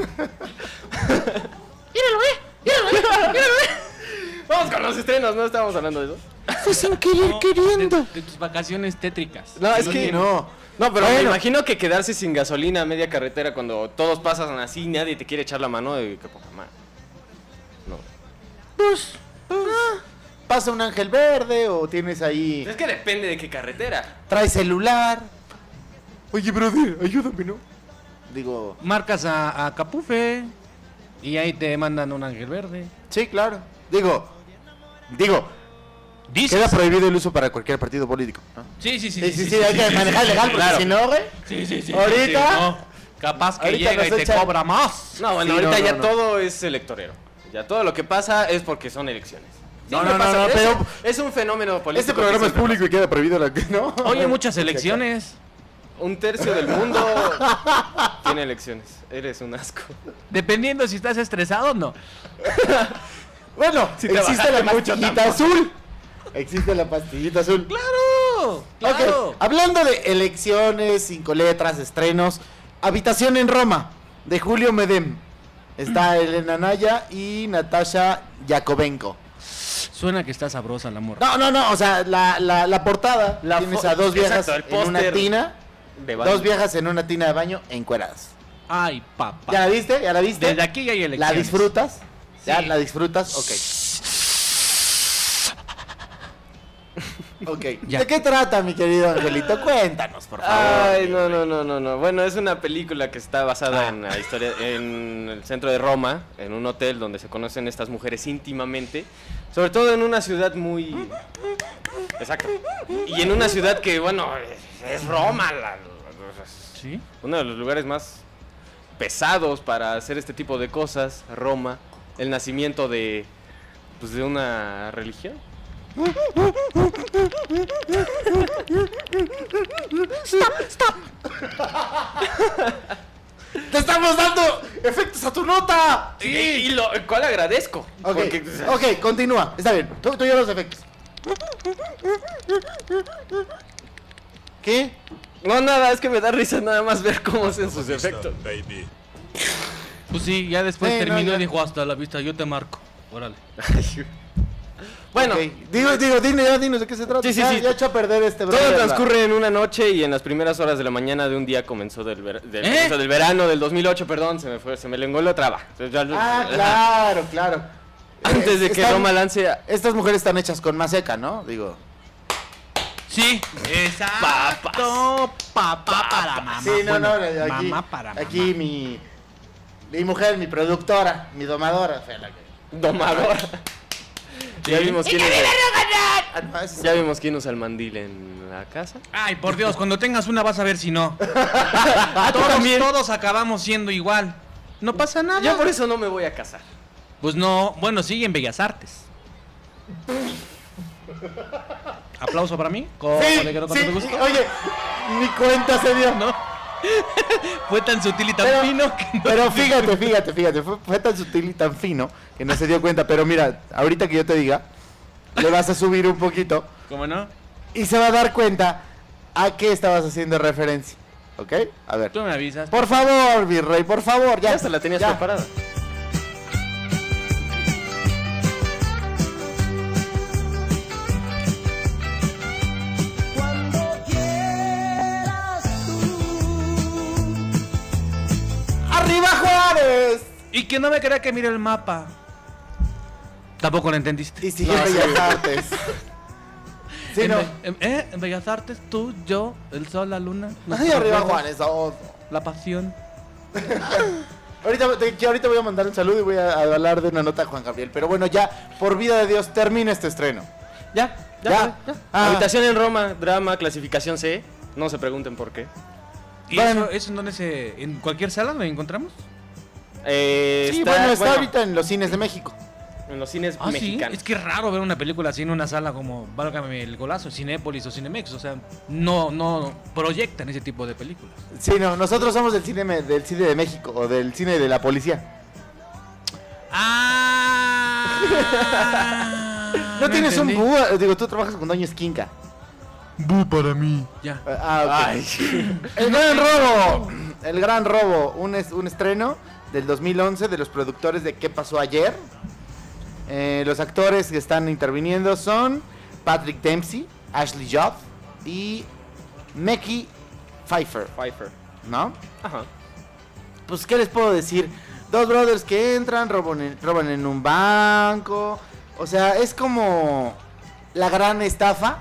Míralo, eh. Míralo, eh. Míralo, eh. Vamos con los estrenos, ¿no estábamos hablando de eso? Fue sin querer No, queriendo. De, de tus vacaciones tétricas. No, es No, que no. No, pero me Bueno. imagino que quedarse sin gasolina a media carretera cuando todos pasan así, nadie te quiere echar la mano de que poca madre. No. Pues, pues, pasa un ángel verde o tienes ahí. Es que depende de qué carretera. Trae celular. Oye, brother, ayúdame, ¿no? Digo, Marcas a, a Capufe y ahí te mandan un ángel verde. sí, claro. Digo, digo, ¿Dices? queda prohibido el uso para cualquier partido político, ¿no? Sí, sí, sí. Sí, sí, sí, hay que manejar legal porque claro. si no, güey. Sí, sí, sí. Ahorita- sí, sí, no. Capaz que ahorita llega y nos te echan- cobra más. No, bueno, Sí, ahorita no, ya no, no. todo es electorero. Ya todo lo que pasa es porque son elecciones. No, Siempre no, no, pasa, no, es- pero- es un fenómeno político. Este programa que es siempre público y queda prohibido la que no. Hoy hay muchas elecciones. pasa. Un tercio del mundo tiene elecciones. Eres un asco. Dependiendo si estás estresado o no. Bueno, Si te existe la bajaste mucho, pastillita tampoco. azul. Existe la pastillita azul. ¡Claro! ¡Claro! Ok, hablando de elecciones, cinco letras, estrenos, Habitación en Roma, de Julio Medem. Está Elena Naya y Natasha Yakovenko. Suena que está sabrosa el amor. No, no, no, o sea, la, la, la portada, La tienes fo- a dos viejas exacto, el en una póster tina, de baño. dos viejas en una tina de baño encueradas. Ay, papá. ¿Ya la viste? ¿Ya la viste? Desde aquí ya hay ¿La elecciones. disfrutas? ¿Ya Sí. la disfrutas? Ok. Ok. ¿De qué trata, mi querido Angelito? Cuéntanos, por favor. Ay, no, no, no, no, no. Bueno, es una película que está basada ah. en la historia, en el centro de Roma, en un hotel donde se conocen estas mujeres íntimamente, sobre todo en una ciudad muy... Exacto. Y en una ciudad que, bueno, es Roma, la... ¿Sí? Uno de los lugares más pesados para hacer este tipo de cosas, Roma, el nacimiento de, pues, de una religión. Stop, stop. Te estamos dando efectos a tu nota. Sí, y lo cual agradezco. Ok, porque... ok, continúa. Está bien. Tú, tú llevas los efectos. ¿Qué? No, nada, es que me da risa nada más ver cómo hacen sus efectos. Pues sí, ya después Sí, no, terminó ya. y dijo, hasta la vista, yo te marco. Órale. Bueno, okay. digo, digo, dime, ya dinos de qué se trata. Sí, sí, ya, sí. ya echa a perder este todo brother, transcurre en una noche y en las primeras horas de la mañana de un día comenzó del, ver, del, ¿Eh? comenzó del verano del dos mil ocho, perdón, se me fue, se me lenguó la traba. Ah, claro, claro. Antes de que Están- Roma lance... Estas mujeres están hechas con maseca, ¿no? Digo. Sí, exacto. Papá para mamá. Sí, no, Bueno, no, aquí, mamá para mamá. aquí mi, mi mujer, mi productora, mi domadora. Fue la que... Domadora. Sí. Ya vimos quién usa, Ah, no, ese es- ya vimos quién usa el mandil en la casa. Ay, por Dios, cuando tengas una vas a ver si no. Ah, tú todos, también. todos acabamos siendo igual. No pasa nada. Yo por eso no me voy a casar. Pues no, bueno, sí, en Bellas Artes. Aplauso para mí. ¿Cómo Sí, de que no sí, tanto te gustó? oye, ni cuenta se dio. ¿No? Fue tan sutil y tan Pero- fino que no Pero se- fíjate, fíjate, fíjate, fue, fue tan sutil y tan fino que no se dio cuenta. Pero mira, ahorita que yo te diga, le vas a subir un poquito ¿Cómo no? y se va a dar cuenta a qué estabas haciendo referencia. ¿Ok? A ver. Tú me avisas. Por favor, Virrey, por favor, ya. Ya hasta la tenías ya. preparada. ¡Arriba Juárez! Y que no me crea que mire el mapa. Tampoco lo entendiste. Y sigue en Bellas Artes. Sí, en, no. Be- en- ¿eh? en Bellas Artes, tú, yo, el sol, la luna. Ay, nuestros arriba juegos, Juárez, oh. La pasión. Ahorita, te- ahorita voy a mandar un saludo y voy a, a hablar de una nota a Juan Gabriel. Pero bueno, ya, por vida de Dios, termina este estreno. Ya, ya. Ya. ya. Ah. Habitación en Roma, drama, clasificación C. No se pregunten por qué. ¿Y Bueno. eso, eso en dónde se. ¿En cualquier sala lo encontramos? Eh, Sí, bueno, está ahorita en los cines de México. en los cines Ah, sí. mexicanos. Es que es raro ver una película así en una sala como, válgame el golazo, Cinépolis o Cinemex. O sea, no, no proyectan ese tipo de películas. Sí, no, nosotros somos del cine, me- del cine de México o del cine de la policía. Ah, No tienes un entendí. búho, digo, tú trabajas con Doña Esquinca. Bu para mí. Ya. Ah, ok. El gran robo, el gran robo, un, es- un estreno del dos mil once de los productores de ¿Qué pasó ayer? Eh, los actores que están interviniendo son Patrick Dempsey, Ashley Judd y Mekhi Pfeiffer, Pfeiffer. ¿no? Ajá. Pues, ¿qué les puedo decir? Dos brothers que entran, roban en, roban en un banco. O sea, es como la gran estafa,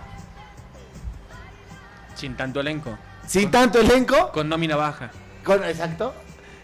Sin tanto elenco. sin tanto elenco. Con nómina baja. Con, exacto.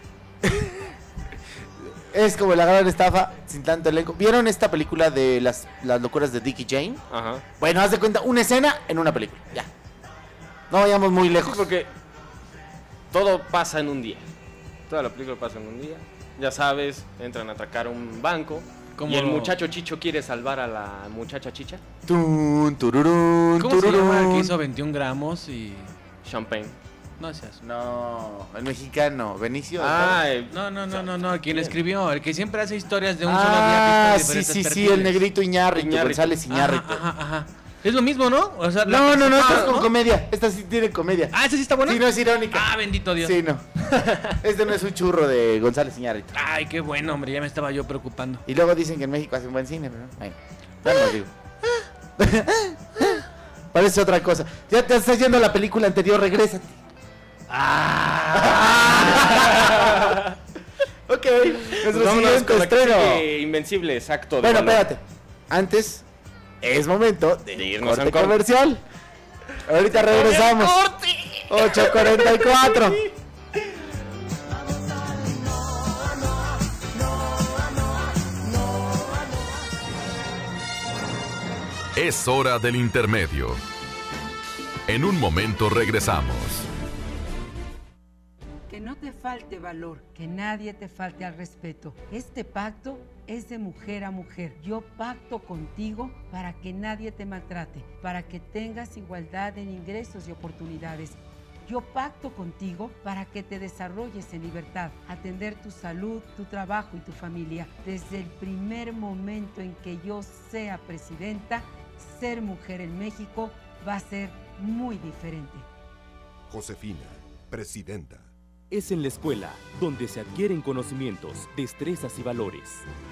Es como la gran estafa, sin tanto elenco. ¿Vieron esta película de las, las locuras de Dick y Jane? Ajá. Bueno, haz de cuenta, una escena en una película. Ya. No vayamos muy lejos. Porque todo pasa en un día. Toda la película pasa en un día. Ya sabes, entran a atracar un banco. ¿Cómo Y el lo- muchacho Chicho quiere salvar a la muchacha Chicha. Tun, tururún, ¿Cómo se llama el que tururún. hizo veintiún gramos y. Champagne. No seas. No, el mexicano, Benicio. Ah, eh, No, no, no, no, no, quien escribió, el que siempre hace historias de un solo ah, día. sí, de sí, sí, perfiles. el negrito Iñárritu, Iñárritu. González Iñárritu. Ajá, ajá, ajá. Es lo mismo, ¿no? O sea, la No, no, no, esta principal, es con comedia. Esta sí tiene comedia. Ah, ¿esa sí está buena? Sí, no es irónica. Ah, bendito Dios. Sí, no. Este no es un churro de González Iñárritu. Ay, qué bueno, hombre, ya me estaba yo preocupando. Y luego dicen que en México hacen buen cine, pero bueno, ya no lo digo. Parece otra cosa. Ya te estás yendo a la película anterior, regrésate. Ah. Ok, nuestro Vámonos siguiente con la que estreno. sigue, Invencible, exacto. de Bueno, valor. espérate. Antes, es momento de, de irnos corte a un comercial. Ahorita regresamos. ocho cuarenta y cuatro. Es hora del intermedio. En un momento regresamos. Que no te falte valor, que nadie te falte al respeto. Este pacto es de mujer a mujer. Yo pacto contigo para que nadie te maltrate, para que tengas igualdad en ingresos y oportunidades. Yo pacto contigo para que te desarrolles en libertad, atender tu salud, tu trabajo y tu familia. Desde el primer momento en que yo sea presidenta, ser mujer en México va a ser muy diferente. Josefina, presidenta. Es en la escuela donde se adquieren conocimientos, destrezas y valores.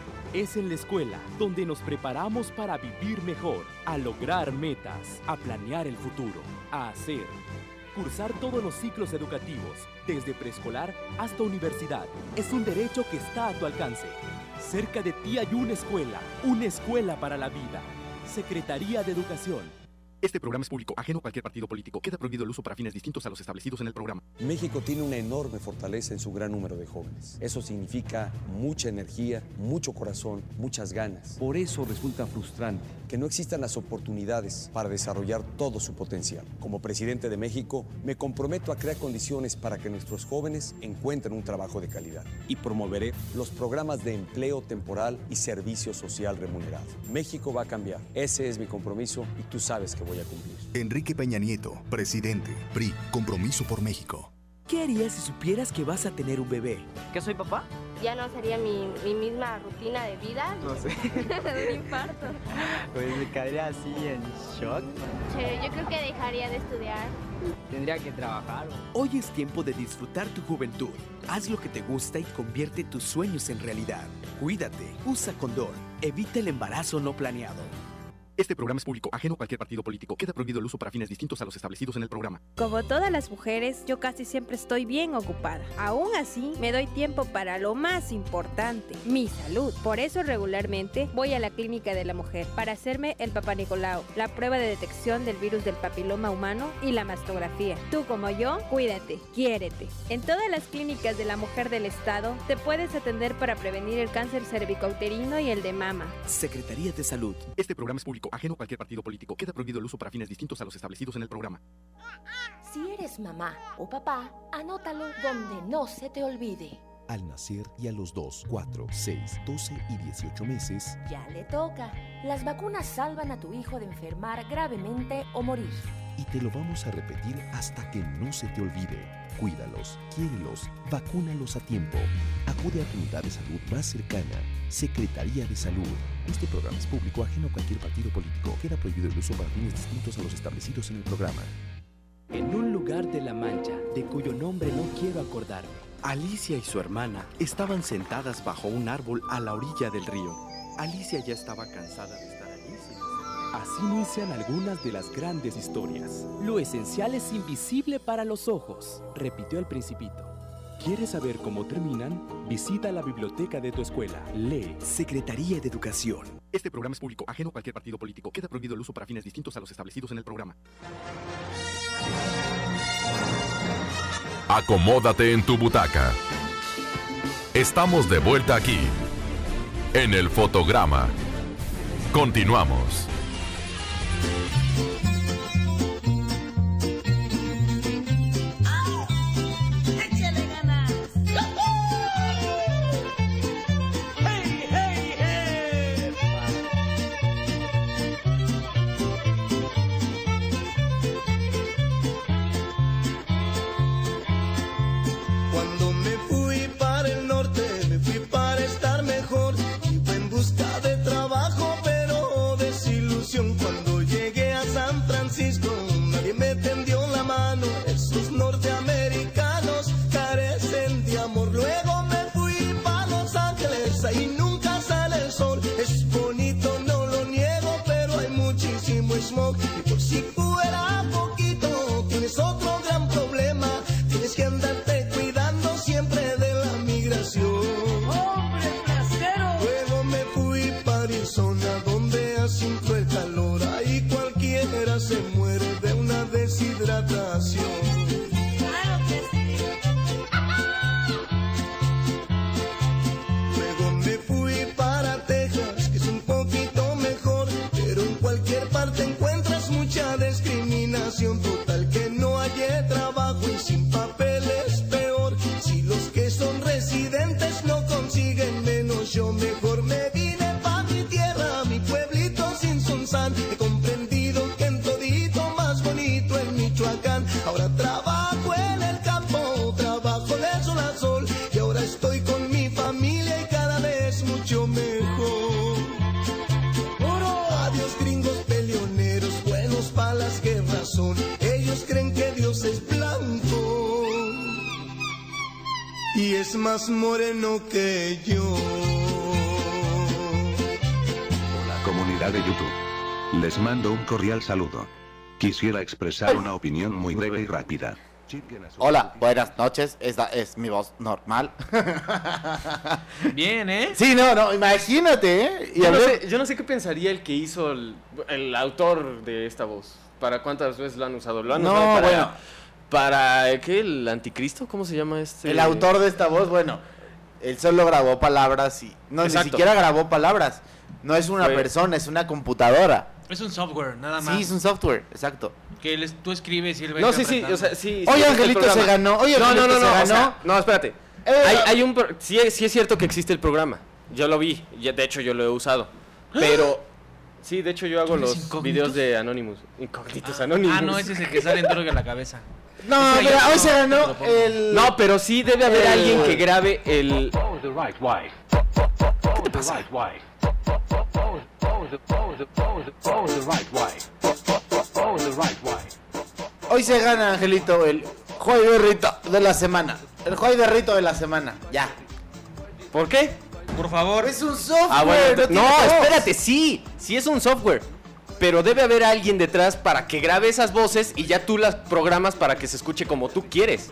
Es en la escuela donde nos preparamos para vivir mejor, a lograr metas, a planear el futuro, a hacer. Cursar todos los ciclos educativos, desde preescolar hasta universidad, es un derecho que está a tu alcance. Cerca de ti hay una escuela, una escuela para la vida. Secretaría de Educación. Este programa es público, ajeno a cualquier partido político. Queda prohibido el uso para fines distintos a los establecidos en el programa. México tiene una enorme fortaleza en su gran número de jóvenes. Eso significa mucha energía, mucho corazón, muchas ganas. Por eso resulta frustrante que no existan las oportunidades para desarrollar todo su potencial. Como presidente de México, me comprometo a crear condiciones para que nuestros jóvenes encuentren un trabajo de calidad y promoveré los programas de empleo temporal y servicio social remunerado. México va a cambiar. Ese es mi compromiso y tú sabes que voy a cumplir. Enrique Peña Nieto, presidente, P R I, Compromiso por México. ¿Qué harías si supieras que vas a tener un bebé? ¿Que soy papá? Ya no sería mi, mi misma rutina de vida. No sé. De un infarto. Pues me caería así en shock. Che, yo creo que dejaría de estudiar. Tendría que trabajar. Hoy es tiempo de disfrutar tu juventud. Haz lo que te gusta y convierte tus sueños en realidad. Cuídate, usa condón, evita el embarazo no planeado. Este programa es público, ajeno a cualquier partido político. Queda prohibido el uso para fines distintos a los establecidos en el programa. Como todas las mujeres, yo casi siempre estoy bien ocupada. Aún así, me doy tiempo para lo más importante, mi salud. Por eso regularmente voy a la Clínica de la Mujer para hacerme el Papá Nicolau, la prueba de detección del virus del papiloma humano y la mastografía. Tú como yo, cuídate, quiérete. En todas las clínicas de la mujer del estado te puedes atender para prevenir el cáncer cervicouterino y el de mama. Secretaría de Salud. Este programa es público, ajeno a cualquier partido político. Queda prohibido el uso para fines distintos a los establecidos en el programa. Si eres mamá o papá, anótalo donde no se te olvide. Al nacer y a los dos, cuatro, seis, doce y dieciocho meses, ya le toca. Las vacunas salvan a tu hijo de enfermar gravemente o morir. Y te lo vamos a repetir hasta que no se te olvide. Cuídalos, quiérelos, vacúnalos a tiempo. Acude a tu unidad de salud más cercana. Secretaría de Salud. Este programa es público, ajeno a cualquier partido político. Queda prohibido el uso para fines distintos a los establecidos en el programa. En un lugar de La Mancha, de cuyo nombre no quiero acordarme, Alicia y su hermana estaban sentadas bajo un árbol a la orilla del río. Alicia ya estaba cansada de estar allí sin hacer nada. Así inician algunas de las grandes historias. Lo esencial es invisible para los ojos, repitió el Principito. ¿Quieres saber cómo terminan? Visita la biblioteca de tu escuela. Lee Secretaría de Educación. Este programa es público, ajeno a cualquier partido político. Queda prohibido el uso para fines distintos a los establecidos en el programa. Acomódate en tu butaca. Estamos de vuelta aquí, en el Fotograma. Continuamos. Cuando me fui para el norte, me fui para estar mejor. Iba en busca de trabajo, pero de silencio. y es más moreno que yo. Hola comunidad de YouTube. Les mando un cordial saludo. Quisiera expresar una opinión muy breve y rápida. Hola, buenas noches. Esta es mi voz normal. Bien, ¿eh? Sí, no, no, imagínate, ¿eh? Y Yo no, hablé- sé, yo no sé qué pensaría el que hizo el, el autor de esta voz. ¿Para cuántas veces lo han usado? ¿Lo han No, usado para, bueno. para qué? ¿El anticristo? ¿Cómo se llama este? El autor de esta voz, bueno, él solo grabó palabras y... No, Exacto. ni siquiera grabó palabras. No es una Fue- persona, es una computadora. Es un software, nada más. Sí, es un software, exacto. Que él es- tú escribes y él va No, sí, sí, interpretando. o sea, sí. Oye, sí, el Angelito programa. se ganó, oye, no, no, Angelito no, se no, o ganó. sea, no, espérate. Eh, hay, no. hay un, pro- sí, sí es cierto que existe el programa. Yo lo vi, ya- de hecho yo lo he usado. Pero, sí, de hecho yo hago ¿Tú eres los incógnitos? videos de Anonymous. Incógnitos Anonymous. Ah, no, ese es el que sale en droga en la cabeza. No, Ese mira, yo hoy no- se ganó te lo pongo. el... No, pero sí debe haber El- alguien que grabe el... ¿Qué te pasa? Hoy se gana, Angelito, el jueguerrito de la semana. El jueguerrito de la semana, ya. ¿Por qué? Por favor. Es un software. Ah, bueno, no, tiene no, voz. espérate, sí, sí es un software. Pero debe haber alguien detrás para que grabe esas voces y ya tú las programas para que se escuche como tú quieres.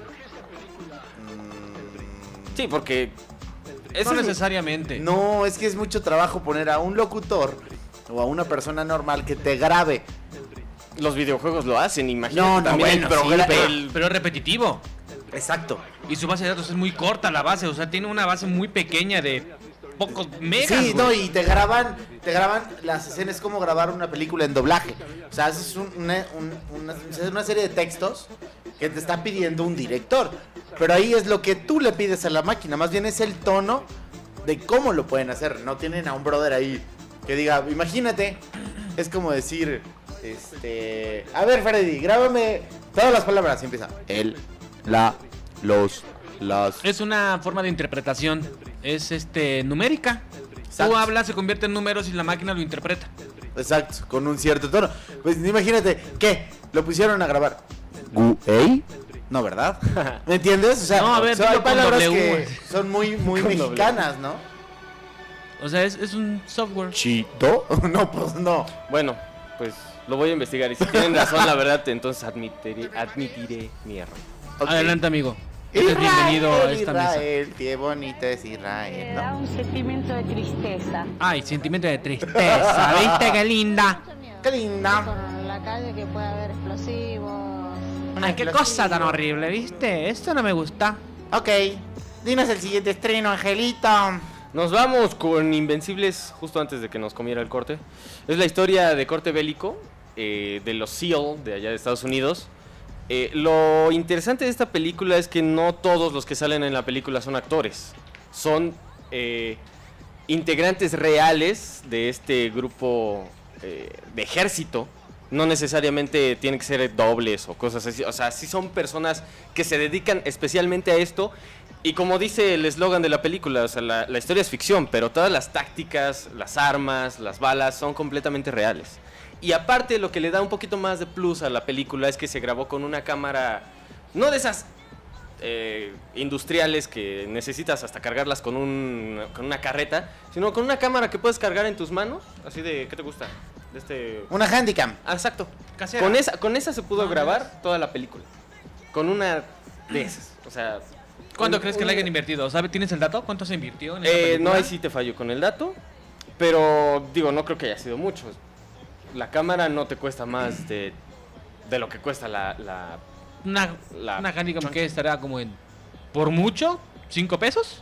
Sí, porque... No ese es mi- necesariamente. No, es que es mucho trabajo poner a un locutor o a una persona normal que te grabe. Los videojuegos lo hacen, imagínate. No, no, también bueno, el programa- sí, pero- el- Pero es repetitivo. Exacto. Y su base de datos es muy corta la base, o sea, tiene una base muy pequeña de pocos megas. Sí, güey. no, y te graban, te graban las escenas, es como grabar una película en doblaje. O sea, haces un- una, un- una, una serie de textos que te está pidiendo un director. Pero ahí es lo que tú le pides a la máquina, más bien es el tono de cómo lo pueden hacer. No tienen a un brother ahí que diga, imagínate, es como decir, este, a ver Freddy, grábame todas las palabras y empieza. El, la, los, las. Es una forma de interpretación. Es este numérica. Exacto. Tú hablas, se convierte en números y la máquina lo interpreta. Exacto, con un cierto tono. Pues imagínate, ¿qué? Lo pusieron a grabar. ¿Gu-ey? No, ¿verdad? ¿Me entiendes? O sea, No, a ver, o sea, hay dilo con palabras W. que son muy, muy Con W. mexicanas, ¿no? O sea, es, es un software. ¿Chito? No, pues no. Bueno, pues lo voy a investigar y si tienen razón, la verdad, entonces admitiré, admitiré mi error. Ok. Adelante, amigo. Eres bienvenido a esta mesa. Israel, qué bonito es Israel, Da ¿no? un sentimiento de tristeza. Ay, sentimiento de tristeza. ¿Viste qué linda? Qué linda. Por la calle que puede haber explosivos. Ay, qué cosa tan horrible, ¿viste? Esto no me gusta. Ok, dinos el siguiente estreno, Angelito. Nos vamos con Invencibles justo antes de que nos comiera el corte. Es la historia de corte bélico eh, de los SEAL de allá de Estados Unidos. Eh, lo interesante de esta película es que no todos los que salen en la película son actores. Son eh, integrantes reales de este grupo eh, de ejército. No necesariamente tienen que ser dobles o cosas así. O sea, sí son personas que se dedican especialmente a esto. Y como dice el eslogan de la película, o sea, la, la historia es ficción, pero todas las tácticas, las armas, las balas son completamente reales. Y aparte, lo que le da un poquito más de plus a la película es que se grabó con una cámara, no de esas eh, industriales que necesitas hasta cargarlas con, un, con una carreta, sino con una cámara que puedes cargar en tus manos, así de, ¿qué te gusta? De este... Una handicam. Ah, exacto. Casera. Con esa, con esa se pudo No, grabar toda la película. Con una de esas. O sea. ¿Cuánto un- crees que un- le hayan invertido? ¿Sabe, ¿Tienes el dato? ¿Cuánto se invirtió en esta Eh, película? no, ahí sí te fallo con el dato. Pero digo, no creo que haya sido mucho. La cámara no te cuesta más de, de lo que cuesta la. la Una, la una handicam que estará como en. ¿Por mucho? ¿Cinco pesos?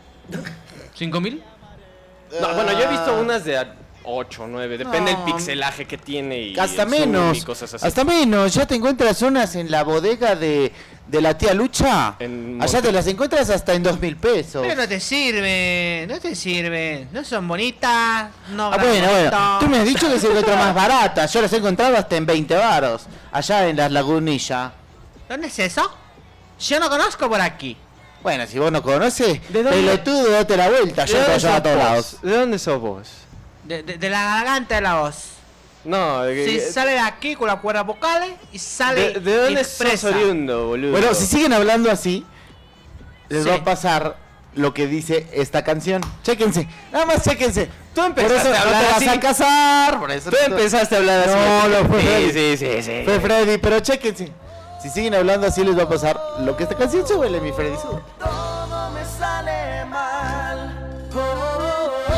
¿Cinco mil? no, bueno, yo he visto unas de ocho, nueve. Depende No. del pixelaje que tiene y Hasta el zoom menos. y cosas así. Hasta menos. Ya te encuentras unas en la bodega de, de la tía Lucha. En Allá Monte- te las encuentras hasta en dos mil pesos. Pero no te sirven, no te sirven. No son bonitas, no Ah, graban bueno, bueno. bonito. Tú me has dicho que se encuentran más baratas. Yo las he encontrado hasta en veinte varos. Allá en las lagunillas. ¿Dónde es eso? Yo no conozco por aquí. Bueno, si vos no conoces, ¿De dónde? pelotudo, date la vuelta. Yo te dónde llevo a sos todos vos? lados. ¿De dónde sos vos? De, de- de la garganta de la voz. No, de, Si de- sale de aquí con las cuerdas vocales y sale de, ¿de dónde expresa. sos oriundo, boludo? Bueno, si siguen hablando así, les Sí. va a pasar lo que dice esta canción. Chéquense, nada más chéquense. Tú empezaste por eso a hablar no te así. vas a casar. Por eso Tú empezaste a hablar así. No, no fue Sí, Freddy. sí, sí, sí. Fue Freddy, pero chéquense. Si siguen hablando así les va a pasar lo que esta canción. Súbele, mi Freddy, súbele. Todo me sale mal. Oh, oh,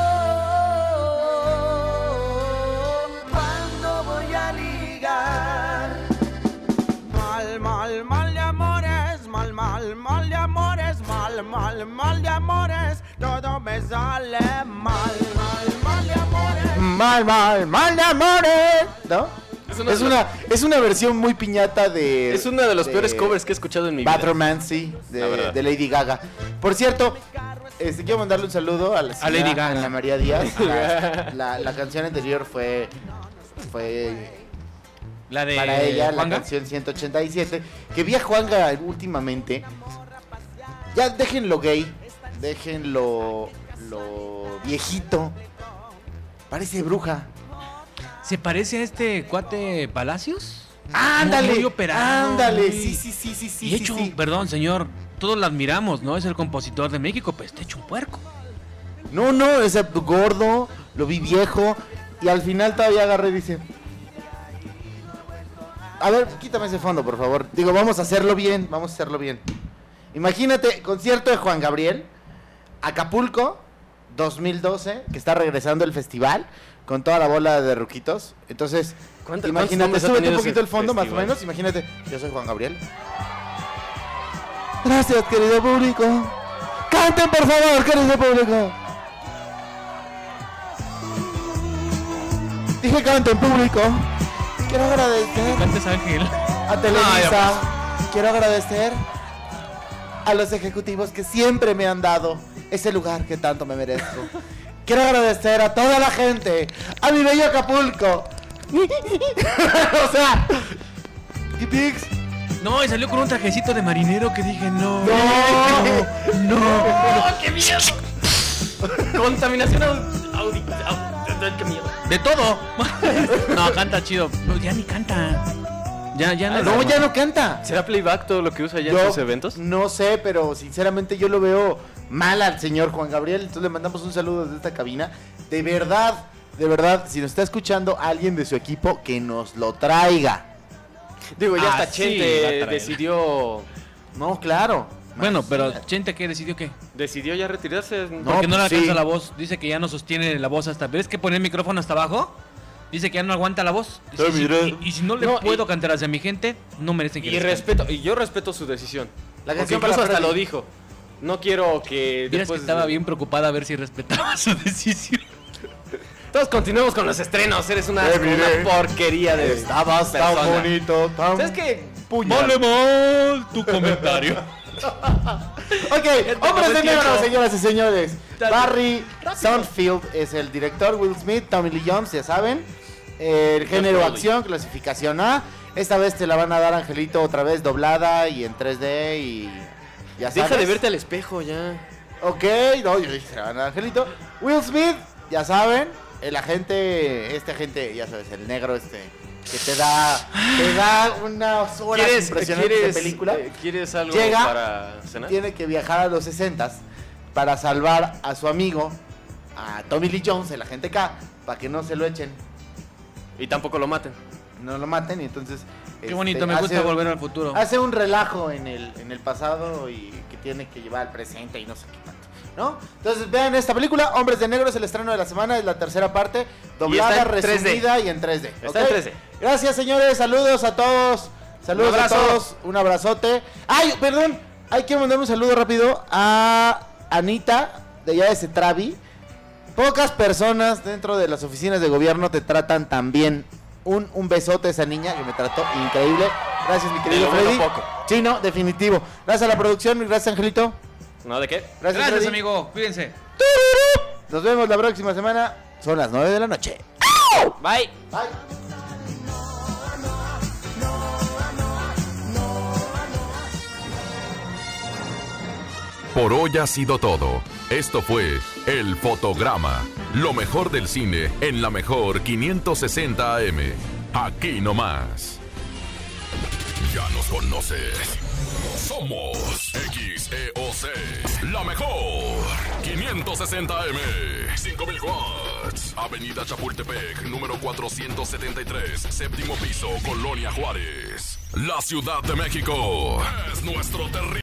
oh, oh. ¿Cuándo voy a ligar? Mal, mal, mal de amores, mal, mal, mal de amores, mal, mal, mal de amores, todo me sale mal, mal, mal de amores. Mal, mal, mal de amores. ¿No? Es Es una una, de es una, versión muy piñata de... Es uno de los peores covers que he escuchado en mi vida. Bad Romance, sí, La de, verdad. de Lady Gaga. Por cierto, este, quiero mandarle un saludo a la señora Lady Gaga. Ana María Díaz. La, la, la canción anterior fue, fue La de para ella, la Juanga. canción ciento ochenta y siete. Que vi a Juanga últimamente. Ya déjenlo gay, déjenlo lo viejito. Parece bruja. ¿Se parece a este cuate Palacios? Ándale, Muy operado, ándale, muy- sí, sí, sí, sí, sí. Y sí, hecho, sí. perdón, señor, todos lo admiramos, ¿no? Es el compositor de México, pero está hecho un puerco. No, no, es gordo, lo vi viejo y al final todavía agarré y dice... A ver, quítame ese fondo, por favor. Digo, vamos a hacerlo bien, vamos a hacerlo bien. Imagínate, concierto de Juan Gabriel, Acapulco, dos mil doce, que está regresando el festival con toda la bola de ruquitos. Entonces, ¿Cuánto- imagínate, cuántos nombres ha súbete un tenido poquito ese el fondo, más o festival? menos. Imagínate, yo soy Juan Gabriel. Gracias, querido público. Canten, por favor, querido público. Dije canten, público. Quiero agradecer Cantes Ángel. a Televisa. Quiero agradecer a los ejecutivos que siempre me han dado ese lugar que tanto me merezco. Quiero agradecer a toda la gente, a mi bello Acapulco. O sea, ¿qué pics? No, y salió con un trajecito de marinero que dije, no. No, no. ¡Qué miedo! Contaminación auditiva. ¡Qué miedo! De todo. No, canta chido. No, ya ni canta. Ya, ya Ah, no. No, ya no canta. ¿Será playback todo lo que usa ya Yo en sus eventos? No sé, pero sinceramente yo lo veo mal al señor Juan Gabriel. Entonces le mandamos un saludo desde esta cabina. De verdad, de verdad, si nos está escuchando alguien de su equipo, que nos lo traiga. Digo, ya Ah, hasta sí, Chente va a traer. decidió... No, claro. Bueno, pero Chente, ¿qué decidió qué? Decidió ya retirarse. Porque no le pues sí. alcanza la voz. Dice que ya no sostiene la voz hasta. ¿Ves que poner el micrófono hasta abajo? Dice que ya no aguanta la voz. Dice, Ah, si- mira. y, y si no le No, puedo y- cantar hacia mi gente, no merecen que Y les cante. respeto, y yo respeto su decisión. La Porque canción incluso para hasta Freddy. lo dijo. No quiero que Vieras que después... estaba bien preocupada a ver si respetaba su decisión. Todos continuemos con los estrenos. Eres una, Eh, una mire. porquería de Estabas tan persona. bonito, tan... ¿Sabes qué? puñal. Vale mal tu comentario. Ok, hombres de negro, señoras y señores. Dale. Barry Sonnenfeld es el director, Will Smith, Tommy Lee Jones, ya saben. El género Brody. acción, clasificación A. Esta vez te la van a dar, Angelito, otra vez doblada y en tres D y ya sabes. Deja de verte al espejo ya. Ok, no, yo dije, se la van a dar, Angelito. Will Smith, ya saben. El agente, este agente, ya sabes, el negro este, que te da, te da unas horas ¿Quieres, impresionantes quieres, de película. eh, ¿Quieres algo Llega, para cenar? Tiene que viajar a los sesentas para salvar a su amigo, a Tommy Lee Jones, el agente K, para que no se lo echen, Y tampoco lo maten. no lo maten y entonces... Qué este, bonito, me hace- gusta volver al futuro. Hace un relajo en el, en el pasado y que tiene que llevar al presente y no sé qué tanto, ¿no? Entonces vean esta película, Hombres de Negro, es el estreno de la semana, es la tercera parte, doblada, está en tres D. resumida y en tres D. Está ¿ok? en tres D. Gracias, señores, saludos a todos, saludos Un a abrazo. todos, un abrazote. Ay, perdón, hay que mandar un saludo rápido a Anita, de allá de Cetravi. Pocas personas dentro de las oficinas de gobierno te tratan tan bien. Un, un besote a esa niña que me trató increíble. Gracias, mi querido lo bueno Freddy. poco. Sí, no, definitivo. Gracias a la producción y gracias, Angelito. ¿No de qué? Gracias, Gracias, Freddy. amigo. Cuídense. Nos vemos la próxima semana. Son las nueve de la noche. Bye. Bye. Por hoy ha sido todo. Esto fue El Fotograma, lo mejor del cine en la mejor quinientos sesenta A M. Aquí nomás. Ya nos conoces. Somos X E O C, la mejor. quinientos sesenta M, cinco mil watts. Avenida Chapultepec, número cuatrocientos setenta y tres, séptimo piso, Colonia Juárez. La Ciudad de México es nuestro territorio.